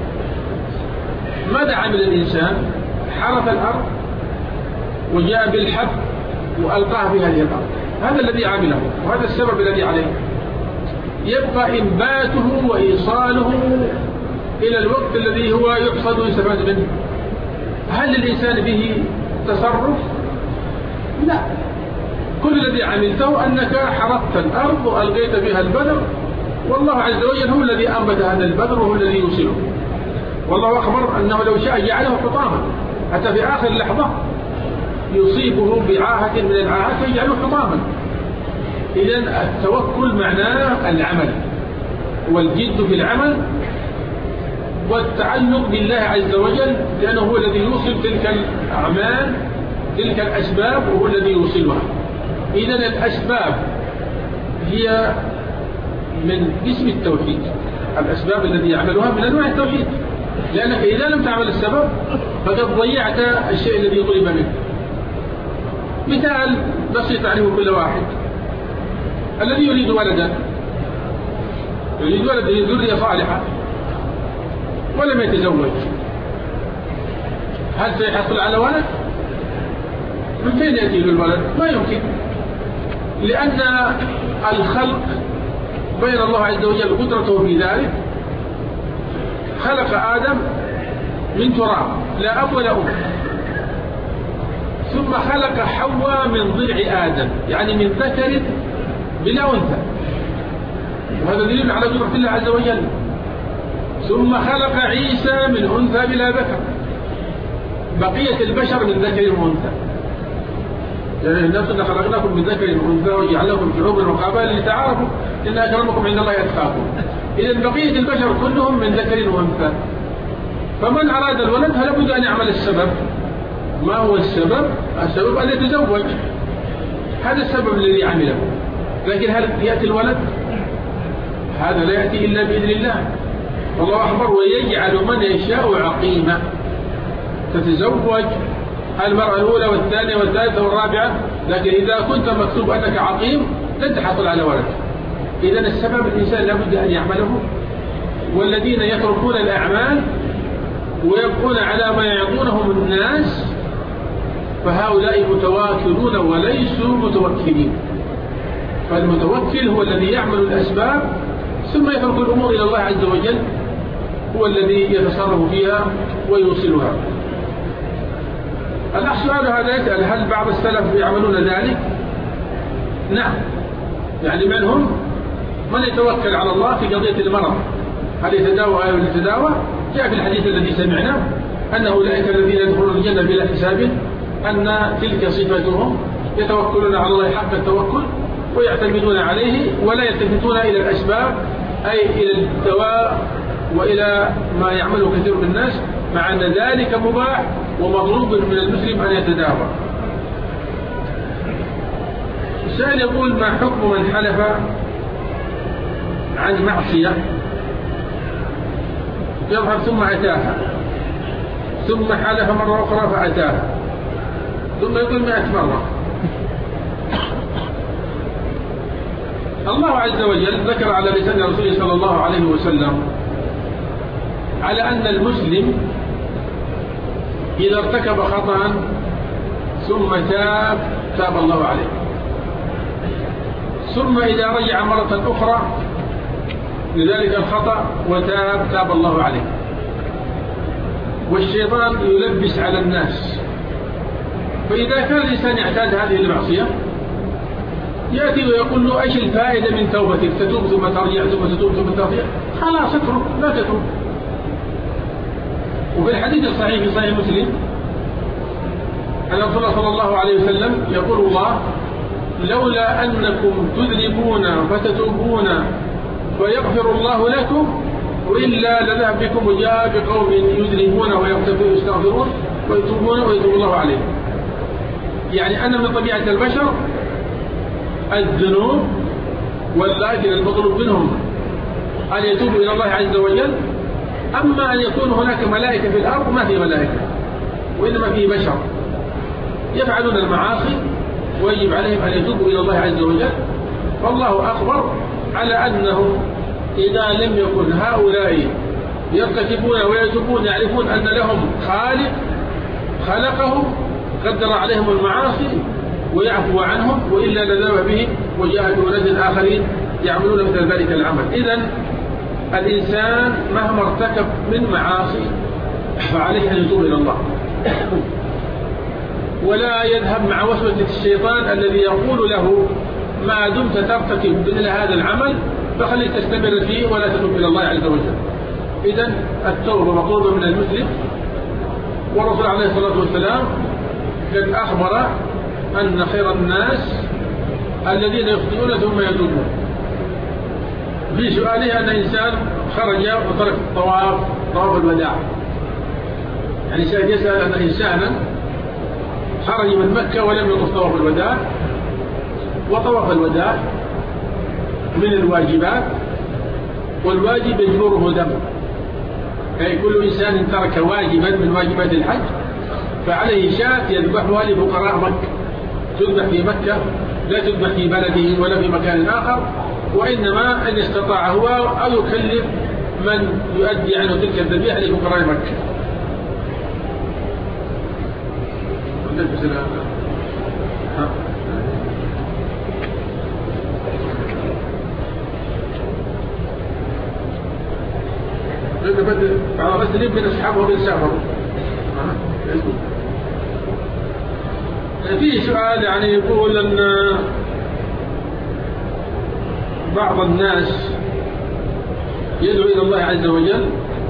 ماذا عمل الإنسان؟ حرث الأرض وجاء بالحب وألقاه في هذه الأرض، هذا الذي عمله وهذا السبب الذي عليه. يبقى إنباته وإيصاله إلى الوقت الذي هو يحصد ويستفاد منه. هل للإنسان به تصرف؟ لا. كل الذي عملته أنك حرثت الأرض وألقيت بها البذر، والله عز وجل هو الذي أنبت هذا البذر وهو الذي يوصله. والله أخبر أنه لو شاء جعله حطاما، حتى في آخر لحظة يصيبه بعاهة من العاهات ويجعله حطاما. إذن التوكل معناه العمل والجد في العمل والتعلق بالله عز وجل، لأنه هو الذي يوصل تلك الأعمال، تلك الأسباب، وهو الذي يوصلها. إذن الأسباب هي من اسم التوحيد، الأسباب التي يعملها من أنواع التوحيد، لأنك إذا لم تعمل السبب فقد ضيعت الشيء الذي طلب منك. مثال بسيط يعرفه كل واحد: الذي يريد ولدا، يريد ولدا، يريد ذرية صالحة ولم يتزوج، هل سيحصل على ولد؟ من فين يأتي له الولد؟ ما يمكن، لأن الخلق بين الله عز وجل قدرته في ذلك. خلق آدم من تراب لا أب ولا أم، ثم خلق حواء من ضلع آدم، يعني من ذكر بلا أنثى، وهذا دليل على قدرة الله عز وجل. ثم خلق عيسى من أنثى بلا ذكر، بقية البشر من ذكر وأنثى. يعني الناس إن خلقناكم من ذكر وأنثى وجعلناكم شعوبا وقبائل لتعارفوا إن أكرمكم عند الله يتقاكم. إذا بقية البشر كلهم من ذكر وأنثى. فمن أراد الولد فلا بد أن يعمل السبب. ما هو السبب؟ السبب أن يتزوج، هذا السبب الذي عمله. لكن هل يأتي الولد؟ هذا لا يأتي إلا بإذن الله. والله أخبر: ويجعل من يشاء عقيما. تتزوج المرأة الأولى والثانية والثالثة والرابعة، لكن إذا كنت مكتوب أنك عقيم لن تحصل على ولد. إذا السبب الإنسان لابد أن يعمله. والذين يتركون الأعمال ويبقون على ما يعطونهم الناس فهؤلاء متواكلون وليسوا متوكلين. فالمتوكل هو الذي يعمل الأسباب ثم يترك الأمور إلى الله عز وجل، هو الذي يتصرف فيها ويوصلها. الأخ سؤال هذا يسأل: هل بعض السلف يعملون ذلك؟ نعم، يعني منهم من يتوكل على الله في قضية المرض، هل يتداوى أو يتداوى؟ جاء في الحديث الذي سمعناه أن أولئك الذين يدخلون الجنة بلا حساب، أن تلك صفتهم، يتوكلون على الله حق التوكل ويعتمدون عليه ولا يلتفتون إلى الأسباب، أي إلى الدواء وإلى ما يعمله كثير من الناس، مع أن ذلك مباح ومطلوب من المسلم أن يتداوى. السائل يقول: ما حكم من حلف عن معصية يظهر ثم أتاها، ثم حلف مرة أخرى فأتاها، ثم يقول 100 مرة؟ الله عز وجل ذكر على لسان رسوله صلى الله عليه وسلم على أن المسلم إذا ارتكب خطأ ثم تاب الله عليه. ثم إذا رجع مرة أخرى لذلك الخطأ تاب الله عليه. والشيطان يلبس على الناس، فإذا كان الإنسان يعتاد هذه المعصية يأتي ويقول له ايش الفائدة من توبتك؟ تتوب ثم ترجع ثم تتوب ثم ترجع، خلاص اترك لا تتوب. وفي الحديث الصحيح في صحيح مسلم أن رسول الله صلى الله عليه وسلم يقول الله لولا أنكم تذنبون فتتوبون ويغفر الله لكم وإلا لذهب بكم وجاء بقوم يذنبون ويستغفرون ويتوبون ويتوب الله عليهم. يعني أن من طبيعة البشر الذنوب، ولكن المطلوب منهم أن يتوبوا إلى الله عز وجل. أما أن يكون هناك ملائكة في الأرض، ما في ملائكة وإنما في بشر يفعلون المعاصي ويجب عليهم أن يتوبوا إلى الله عز وجل. فالله أخبر على أنه إذا لم يكن هؤلاء يرتكبون ويتوبون يعرفون أن لهم خالق خلقهم قدر عليهم المعاصي ويعفو عنهم، وإلا لذهب بهم وجاء بأناس آخرين يعملون مثل ذلك العمل. إذن الإنسان مهما ارتكب من معاصي فعليه أن يتوب إلى الله، ولا يذهب مع وسوسة الشيطان الذي يقول له ما دمت ترتكب مثل هذا العمل فخلي تستمر فيه ولا تتوب إلى الله عز وجل. إذن التوبة مطلوبة من المسلم. والرسول عليه الصلاة والسلام قد أخبر أن خير الناس الذين يخطئون ثم يتوبون. في سؤاله أن إنسان خرج وترك طواف الوداع، يعني يسأل أن إنسانا خرج من مكة ولم يطف طواف الوداع، وطواف الوداع من الواجبات، والواجب يجبره دم، يعني كل إنسان ترك واجبا من واجبات الحج فعليه شاة يذبحها لفقراء مكة، تذبح في مكة لا تذبح في بلده ولا في مكان آخر، وإنما أن يستطاع هو أو يكلف من يؤدي عنه تلك الذبيحة لفقراء مكة. بس ليه من أصحابه بيسافروا. في سؤال يعني يقول أن بعض الناس يدعو إلى الله عز وجل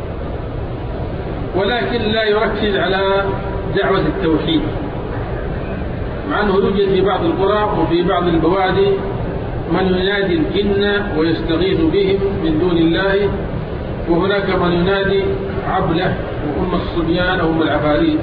ولكن لا يركز على دعوة التوحيد، مع أنه يوجد في بعض القرى وفي بعض البوادي من ينادي الجن ويستغيث بهم من دون الله، وهناك من ينادي عبلة وأم الصبيان أو أم العفاريت.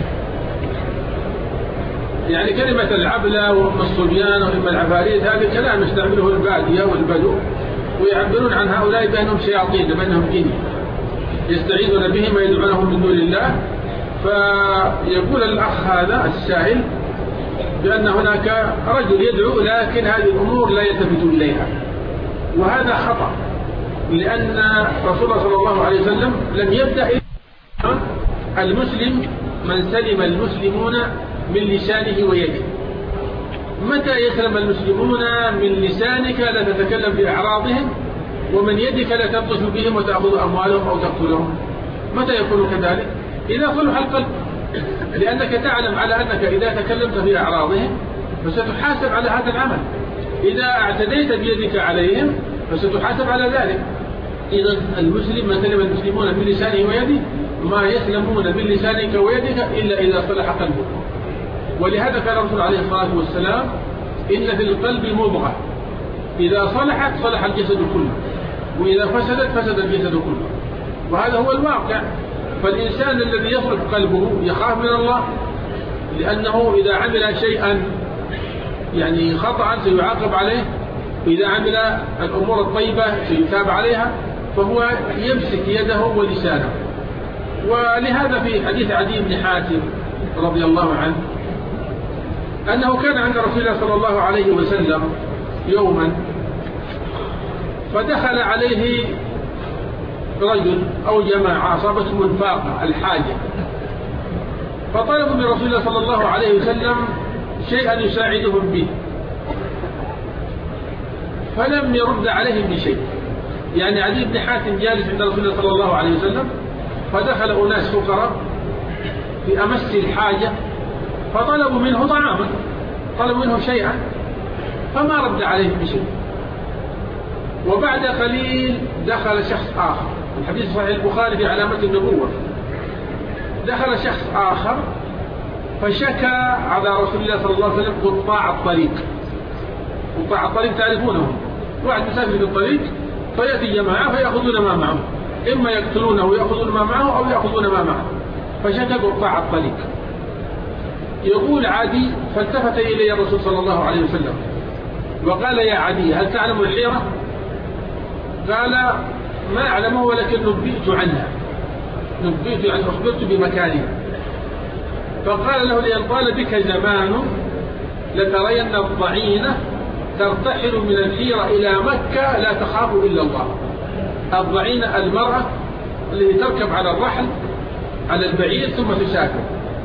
يعني كلمة العبلة وأم الصبيان وأم العفاريت هذا كلام يستعمله البادية والبدو، ويعبرون عن هؤلاء بأنهم شياطين بأنهم جن يستعيذون بهم ويدعونهم من دون الله. فيقول الأخ هذا السائل بأن هناك رجل يدعو لكن هذه الأمور لا يلتفت إليها، وهذا خطأ، لأن رسول الله صلى الله عليه وسلم لم يبدأ المسلم من سلم المسلمون من لسانه ويده. متى يسلم المسلمون من لسانك لا تتكلم في أعراضهم، ومن يدك لا تبطش بهم وتأخذ أموالهم أو تقتلهم؟ متى يكون كذلك؟ إذا صلح القلب، لأنك تعلم على أنك إذا تكلمت في أعراضهم فستحاسب على هذا العمل، إذا اعتديت بيدك عليهم فستحاسب على ذلك. إذا المسلم من سلم المسلمون من لسانه ويده، ما يسلمون من لسانك ويدك إلا إذا صلح قلبك. ولهذا كان الرسول عليه الصلاة والسلام إن في القلب مضغة إذا صلحت صلح الجسد كله، وإذا فسدت فسد الجسد كله، وهذا هو الواقع. فالإنسان الذي يصلح قلبه يخاف من الله، لأنه إذا عمل شيئا يعني خطأ سيعاقب عليه، وإذا عمل الأمور الطيبة سيتاب عليها، فهو يمسك يده ولسانه. ولهذا في حديث عدي بن حاتم رضي الله عنه أنه كان عند رسول الله صلى الله عليه وسلم يوما، فدخل عليه رجل أو جماعة أصابتهم الفاقة الحاجة، فطلبوا من رسول الله صلى الله عليه وسلم شيئا يساعدهم به، فلم يرد عليهم بشيء. يعني عدي بن حاتم جالس عند رسول الله صلى الله عليه وسلم، فدخل أناس فقراء في أمس الحاجة، فطلبوا منه طعاما، طلبوا منه شيئا، فما رد عليهم بشيء. وبعد قليل دخل شخص آخر، الحديث صحيح البخاري في علامة النبوة، دخل شخص آخر فشكى على رسول الله صلى الله عليه وسلم قطاع الطريق. قطاع الطريق تعرفونهم، واحد مسافر في الطريق فيأتي جماعة فيأخذون ما معه، إما يقتلونه ويأخذون ما معه أو يأخذون ما معه، فشكى قطاع الطريق. يقول عدي فالتفت إلي الرسول صلى الله عليه وسلم وقال: يا عدي، هل تعلم الحيرة؟ قال: ما أعلمه، ولكن نبئت عنها، نبئت يعني أخبرت بمكانها. فقال له: لأن طال بك زمان لترين الضعينة ترتحل من الحيرة إلى مكة لا تخاف إلا الله. الضعينة المرأة التي تركب على الرحل على البعير ثم تسافر.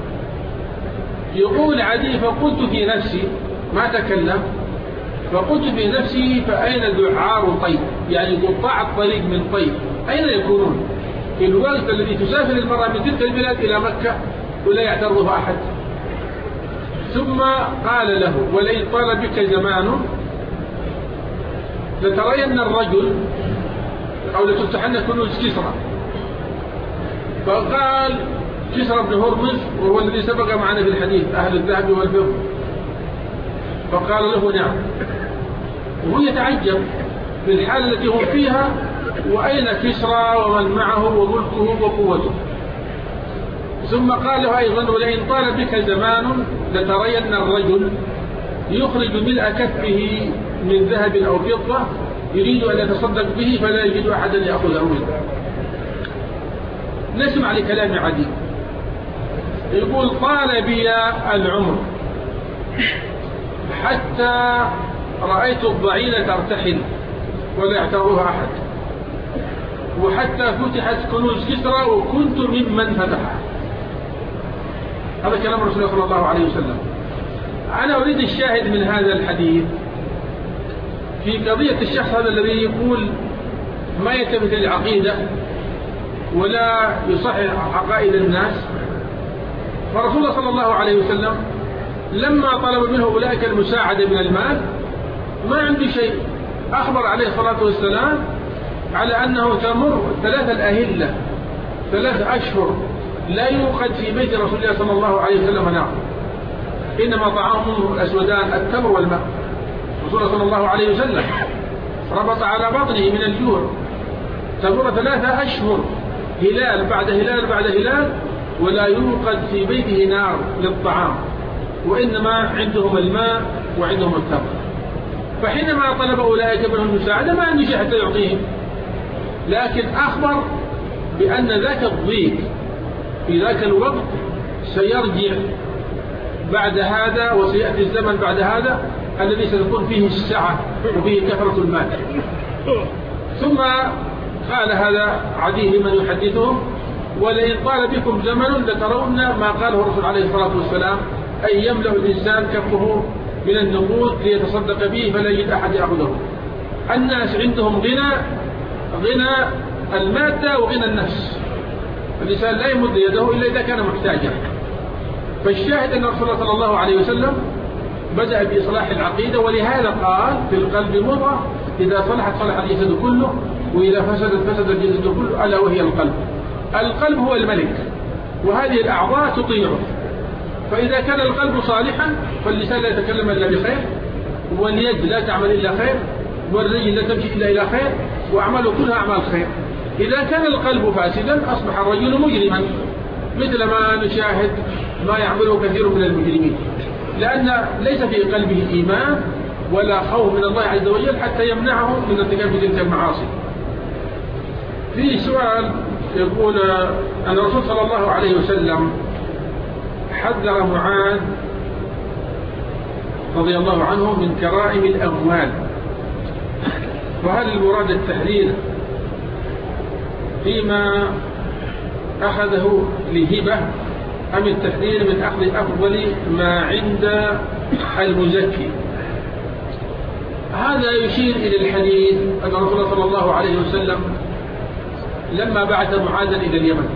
يقول عدي فقلت في نفسي، ما تكلم، فقلت في نفسي: فأين دعار طيب؟ يعني قطاع الطريق من طيب أين يكونون في الوقت الذي تسافر المرأة من تلك البلاد إلى مكة ولا يعترضها أحد؟ ثم قال له: ولئن طال بك زمان لترين الرجل أو لتفتحن كنوز كسرى. فقال كسرى بن هرمز، وهو الذي سبق معنا في الحديث، أهل الذهب والفضة. فقال له: نعم. وهو يتعجب في الحالة التي هم فيها، وأين كسرى ومن معه وملكه وقوته. ثم قال له أيضا: ولئن طال بك زمان لترين الرجل يخرج ملء كفه من ذهب أو فضة يريد أن يتصدق به فلا يجد أحدا يأخذه منه. نسمع لكلام عدي، يقول: طال بي العمر حتى رأيت الضعينة ترتحل ولا يعترضها أحد، وحتى فتحت كنوز كسرى وكنت ممن فتحها. هذا كلام رسول الله صلى الله عليه وسلم. أنا أريد الشاهد من هذا الحديث في قضية الشخص هذا الذي يقول ما يلتفت للعقيدة ولا يصحح عقائد الناس. فرسول الله صلى الله عليه وسلم لما طلب منه أولئك المساعدة من المال ما عنده شيء، أخبر عليه الصلاة والسلام على أنه تمر 3 الأهلة 3 أشهر لا يوقد في بيت رسول الله صلى الله عليه وسلم نار، إنما طعامهم الأسودان التمر والماء. رسول الله صلى الله عليه وسلم ربط على بطنه من الجوع، تمر 3 أشهر هلال بعد هلال بعد هلال ولا يوقد في بيته نار للطعام، وإنما عندهم الماء وعندهم التمر. فحينما طلب أولئك منهم المساعدة ما عنده شيء حتى يعطيهم، لكن أخبر بأن ذاك الضيق في ذاك الوقت سيرجع بعد هذا، وسيأتي الزمن بعد هذا الذي ستكون فيه السعة وفيه كثرة المال. ثم قال هذا عدي لمن يحدثهم: ولئن طال بكم زمن لترون ما قاله الرسول عليه الصلاة والسلام، أن يملأ الإنسان كفه من النقود ليتصدق به فلا يجد أحد يأخذه. الناس عندهم غنى المادة وغنى النفس، الإنسان لا يمد يده إلا إذا كان محتاجا. فالشاهد أن الرسول صلى الله عليه وسلم بدأ بإصلاح العقيدة، ولهذا قال: في القلب مضغة إذا صلحت صلح الجسد كله وإذا فسدت فسد الجسد كله، ألا وهي القلب. القلب هو الملك، وهذه الأعضاء تطيعه. فإذا كان القلب صالحا فاللسان لا يتكلم إلا بخير، واليد لا تعمل إلا خير، والرجل لا تمشي إلا إلى خير، وأعماله كلها أعمال خير. إذا كان القلب فاسدا أصبح الرجل مجرما، مثل ما نشاهد ما يعمله كثير من المجرمين، لأن ليس في قلبه إيمان ولا خوف من الله عز وجل حتى يمنعه من ارتكاب تلك المعاصي. في سؤال يقول أن الرسول صلى الله عليه وسلم حذر معاذ رضي الله عنه من كرائم الأموال، وهل المراد التحذير فيما أخذه لهبة أم التحذير من أخذ أفضل ما عند المزكي؟ هذا يشير إلى الحديث أن الرسول صلى الله عليه وسلم لما بعث معاذا إلى اليمن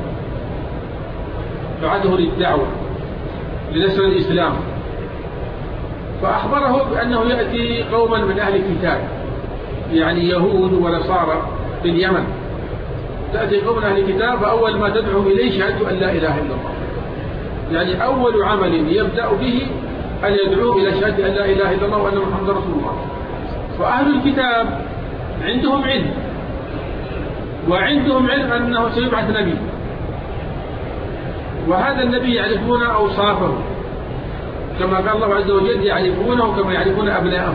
بعثه للدعوة لنشر الإسلام، فأخبره بأنه يأتي قوما من أهل الكتاب، يعني يهود ونصارى في اليمن، تأتي قوم من أهل الكتاب، فأول ما تدعو إليه شهادة أن لا إله إلا الله، يعني أول عمل يبدأ به أن يدعو إلى شهادة أن لا إله إلا الله وأن محمد رسول الله. فأهل الكتاب عندهم علم، وعندهم علم أنه سيبعث نبي، وهذا النبي يعرفون أوصافه كما قال الله عز وجل يعرفونه كما يعرفون أبنائهم.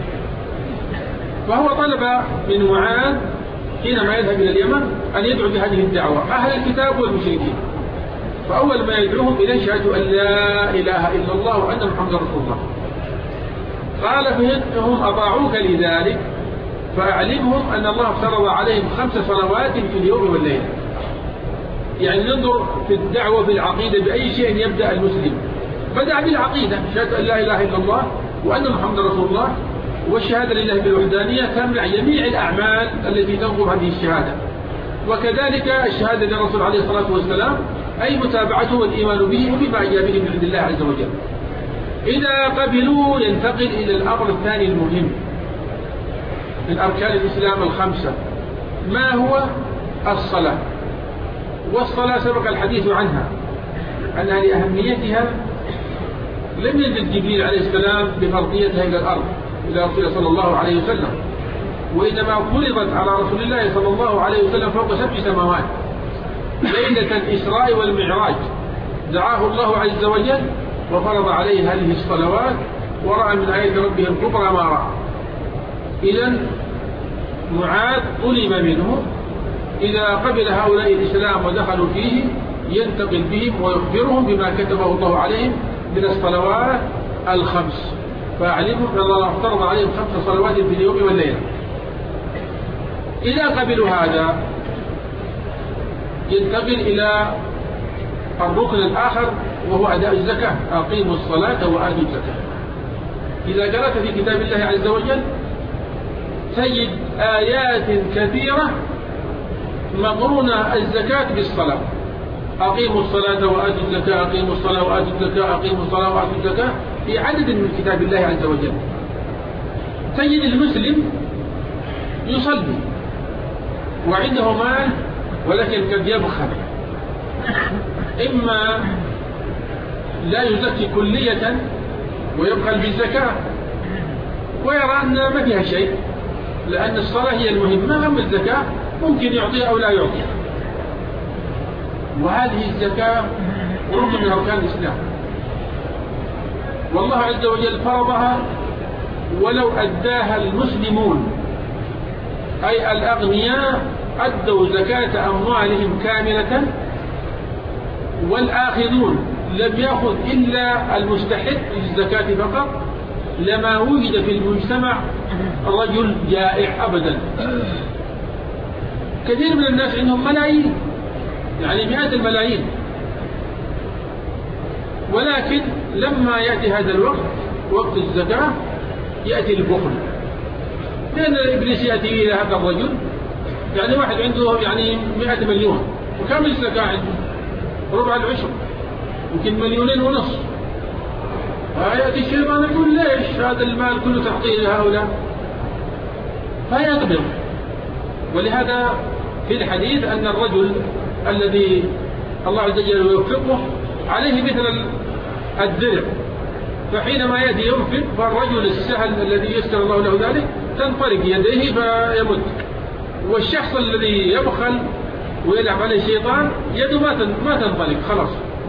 فهو طلب من معاذ حينما يذهب إلى اليمن أن يدعو بهذه الدعوة أهل الكتاب والمشركين، فأول ما يدعوهم إليه شهادة أن لا إله إلا الله وأن محمد رسول الله. قال فإنهم أطاعوك لذلك فأعلمهم أن الله افترض عليهم 5 صلوات في اليوم والليلة. يعني ننظر في الدعوة بالعقيدة بأي شيء يبدأ المسلم، بدأ بالعقيدة شهادة أن لا إله إلا الله وأن محمد رسول الله، والشهادة لله بالوحدانية تمنع جميع الأعمال التي تنقض هذه الشهادة، وكذلك الشهادة للرسول عليه الصلاة والسلام أي متابعته والإيمان به وبما جاء به من عند الله عز وجل. إذا قبلوا ينتقل إلى الأمر الثاني المهم من أركان الإسلام ال5، ما هو الصلاة. والصلاة سبق الحديث عنها أنها لأهميتها لم ينزل جبريل عليه السلام بفرضيتها إلى الأرض إلى رسول صلى الله عليه وسلم، وإنما فرضت على رسول الله صلى الله عليه وسلم فوق 7 سماوات ليلة الإسراء والمعراج، دعاه الله عز وجل وفرض عليه هذه الصلوات، ورأى من آيات ربه الكبرى ما رأى. إذن معاذ طلب منه إذا قبل هؤلاء الإسلام ودخلوا فيه ينتقل بهم ويخبرهم بما كتبه الله عليهم من الصلوات ال5، فأعلمهم أن الله افترض عليهم 5 صلوات في اليوم والليلة. إذا قبلوا هذا ينتقل إلى الركن الآخر وهو أداء الزكاة، أقيموا الصلاة وآتوا الزكاة. إذا قرأت في كتاب الله عز وجل تجد آيات كثيرة مقرونة الزكاة بالصلاة، أقيموا الصلاة وآتوا الزكاة، أقيموا الصلاة وآتوا الزكاة، أقيموا الصلاة وآتوا الزكاة، في عدد من كتاب الله عز وجل. تجد المسلم يصلي وعنده مال ولكن قد يبخل، إما لا يزكي كلية ويبخل بالزكاة ويرى أن ما فيها شيء، لأن الصلاة هي المهمة، أما الزكاة ممكن يعطيها أو لا يعطيها. وهذه الزكاة ركن من أركان الإسلام، والله عز وجل فرضها ولو أداها المسلمون أي الأغنياء أدوا زكاة أموالهم كاملة، والآخذون لم يأخذ إلا المستحق للزكاة فقط، لما وجد في المجتمع رجل جائع أبدا. كثير من الناس عندهم ملايين، يعني 100 الملايين، ولكن لما يأتي هذا الوقت وقت الزكاة يأتي البخل، لأن إبليس يأتي إلى هذا الرجل، يعني واحد عنده يعني 100 مليون وكم الزكاة عنده؟ ربع العشر، يمكن 2.5 مليون. فيأتي الشيطان يقول ليش هذا المال كله تعطيه لهؤلاء؟ فيقبض. ولهذا في الحديث أن الرجل الذي الله عز وجل يوفقه عليه مثل الدرع، فحينما يأتي ينفق فالرجل السهل الذي يسر الله له ذلك تنطلق يديه فيمت، والشخص الذي يبخل ويلعب عليه الشيطان يده ما تنطلق خلاص.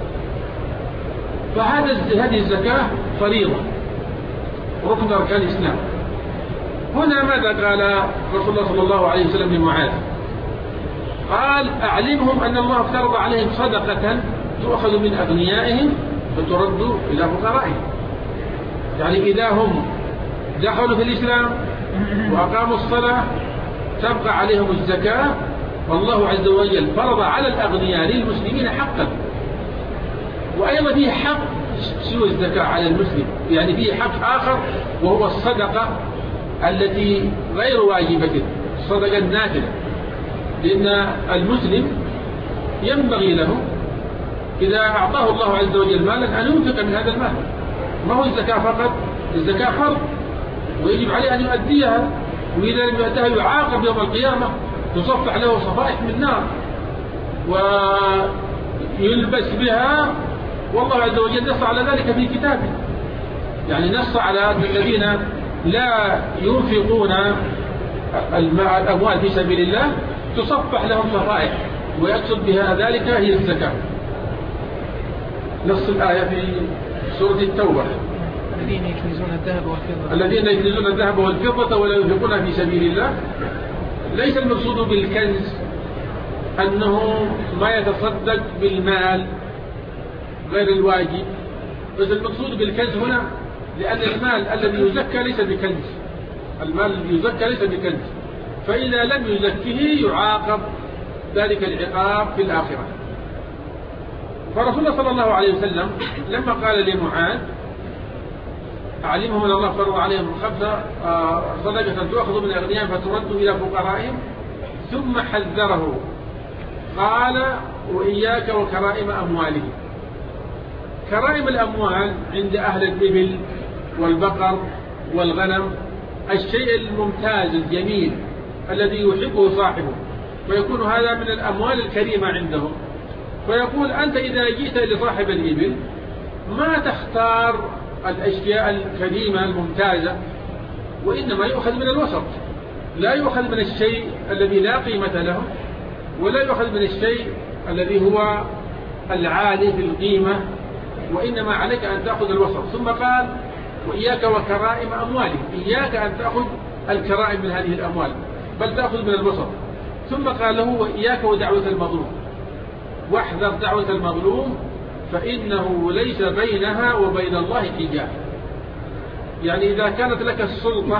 فهذه الزكاة فريضة ركن أركان الإسلام. هنا ماذا قال رسول الله صلى الله عليه وسلم لمعاذ؟ قال أعلمهم أن الله افترض عليهم صدقة تؤخذ من أغنيائهم فترد إلى فقرائهم. يعني إذا هم دخلوا في الإسلام وأقاموا الصلاة تبقى عليهم الزكاة، والله عز وجل فرض على الأغنياء للمسلمين حقا، وأيضا فيه حق سوى الزكاة على المسلم، يعني فيه حق آخر وهو الصدقة التي غير واجبة، الصدقة النافلة. لأن المسلم ينبغي له إذا أعطاه الله عز وجل مالا أن ينفق من هذا المال. ما هو الزكاة فقط، الزكاة فرض ويجب عليه أن يؤديها، وإذا لم يؤديها يعاقب يوم القيامة، تصفح له صفائح من نار ويلبس بها. والله عز وجل نص على ذلك في كتابه، يعني نص على الذين لا ينفقون الأموال في سبيل الله تصفح لهم صفائح، ويقصد بها ذلك هي الزكاة. نص الآية في سورة التوبة: الذين يكنزون الذهب والفضة ولا ينفقونها في سبيل الله. ليس المقصود بالكنز أنه ما يتصدق بالمال غير الواجب، بس المقصود بالكنز هنا لأن المال الذي يزكى ليس بكنز، المال الذي يزكى ليس بكنز، فإذا لم يزكه يعاقب ذلك العقاب في الآخرة. فرسول الله صلى الله عليه وسلم لما قال لمعاذ: أعلمهم أن الله فرض عليهم 5 صدقة تؤخذ من أغنيائهم فترد إلى فقرائهم، ثم حذره قال: وإياك وكرائم أموالهم. كرائم الأموال عند أهل الإبل والبقر والغنم الشيء الممتاز الجميل الذي يحبه صاحبه، ويكون هذا من الأموال الكريمة عندهم. فيقول: أنت إذا جئت لصاحب الإبل ما تختار الأشياء الكريمة الممتازة، وإنما يؤخذ من الوسط، لا يؤخذ من الشيء الذي لا قيمة له، ولا يؤخذ من الشيء الذي هو العالي في القيمة، وإنما عليك أن تأخذ الوسط. ثم قال: وإياك وكرائم أموالهم، إياك أن تأخذ الكرائم من هذه الأموال، بل تأخذ من الوسط. ثم قال له: وإياك ودعوة المظلوم، واحذر دعوة المظلوم فإنه ليس بينها وبين الله حجاب. يعني إذا كانت لك السلطة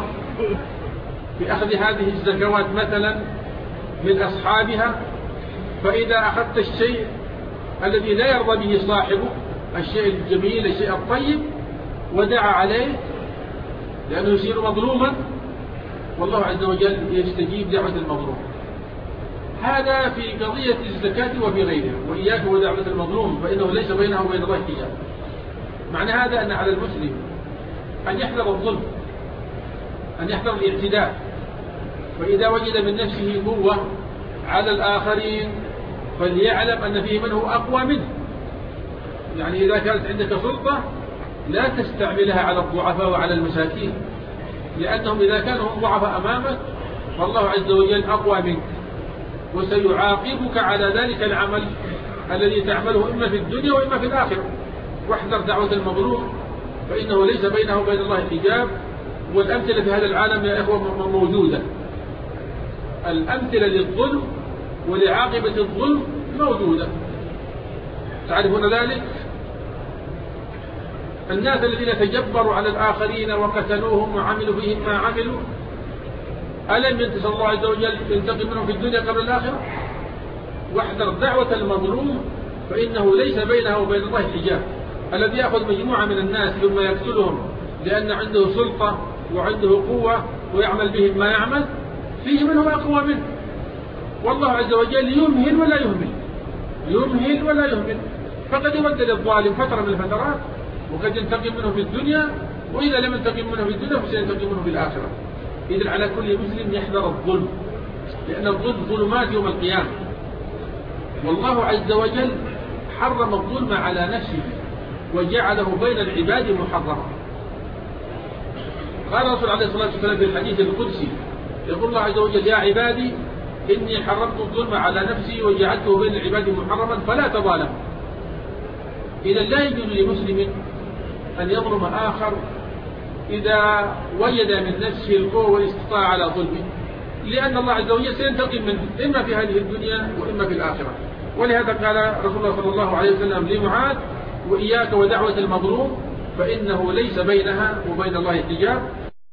في أخذ هذه الزكوات مثلا من أصحابها، فإذا أخذت الشيء الذي لا يرضى به صاحبه، الشيء الجميل الشيء الطيب، ودعا عليه لأنه يصير مظلوما، والله عز وجل يستجيب دعوة المظلوم. هذا في قضية الزكاة وفي غيرها. وإياك ودعوة المظلوم فإنه ليس بينه وبين الله حجاب. معنى هذا أن على المسلم أن يحذر الظلم، أن يحذر الاعتداء، فإذا وجد من نفسه قوة على الآخرين فليعلم أن فيه من هو أقوى منه. يعني إذا كانت عندك سلطة لا تستعملها على الضعفاء وعلى المساكين، لأنهم إذا كانوا هم ضعفاء أمامك فالله عز وجل أقوى منك، وسيعاقبك على ذلك العمل الذي تعمله إما في الدنيا وإما في الآخرة. واحذر دعوة المظلوم فإنه ليس بينه وبين الله حجاب. والأمثلة في هذا العالم يا إخوة موجودة، الأمثلة للظلم ولعاقبة الظلم موجودة. تعرفون ذلك؟ الناس الذين تجبروا على الآخرين وقتلوهم وعملوا فيهم ما عملوا، ألم ينتصر الله عز وجل ينتقم منهم في الدنيا قبل الآخرة؟ واحذر دعوة المظلوم فإنه ليس بينه وبين الله حجاب. الذي يأخذ مجموعة من الناس ثم يقتلهم لأن عنده سلطة وعنده قوة ويعمل بهم ما يعمل، فيه منهم أقوى منه. والله عز وجل يمهل ولا يهمل، يمهل ولا يهمل. فقد يمدد الظالم فترة من الفترات وقد ينتقم منه في الدنيا، وإذا لم ينتقم منه في الدنيا فسينتقم منه في الآخرة. إذن على كل مسلم يحذر الظلم، لأن الظلم ظلمات يوم القيامة. والله عز وجل حرم الظلم على نفسه وجعله بين العباد محرما. قال الرسول عليه الصلاة والسلام في الحديث القدسي، يقول الله عز وجل: يا عبادي إني حرمت الظلم على نفسي وجعلته بين العباد محرما فلا تظالموا. إذا لا يجوز لمسلم أن يظلم آخر إذا وجد من نفسه القوة والاستطاعة على ظلمه، لأن الله عز وجل سينتقم منه إما في هذه الدنيا وإما في الآخرة. ولهذا قال رسول الله صلى الله عليه وسلم لمعاذ: وإياك ودعوة المظلوم فإنه ليس بينها وبين الله حجاب.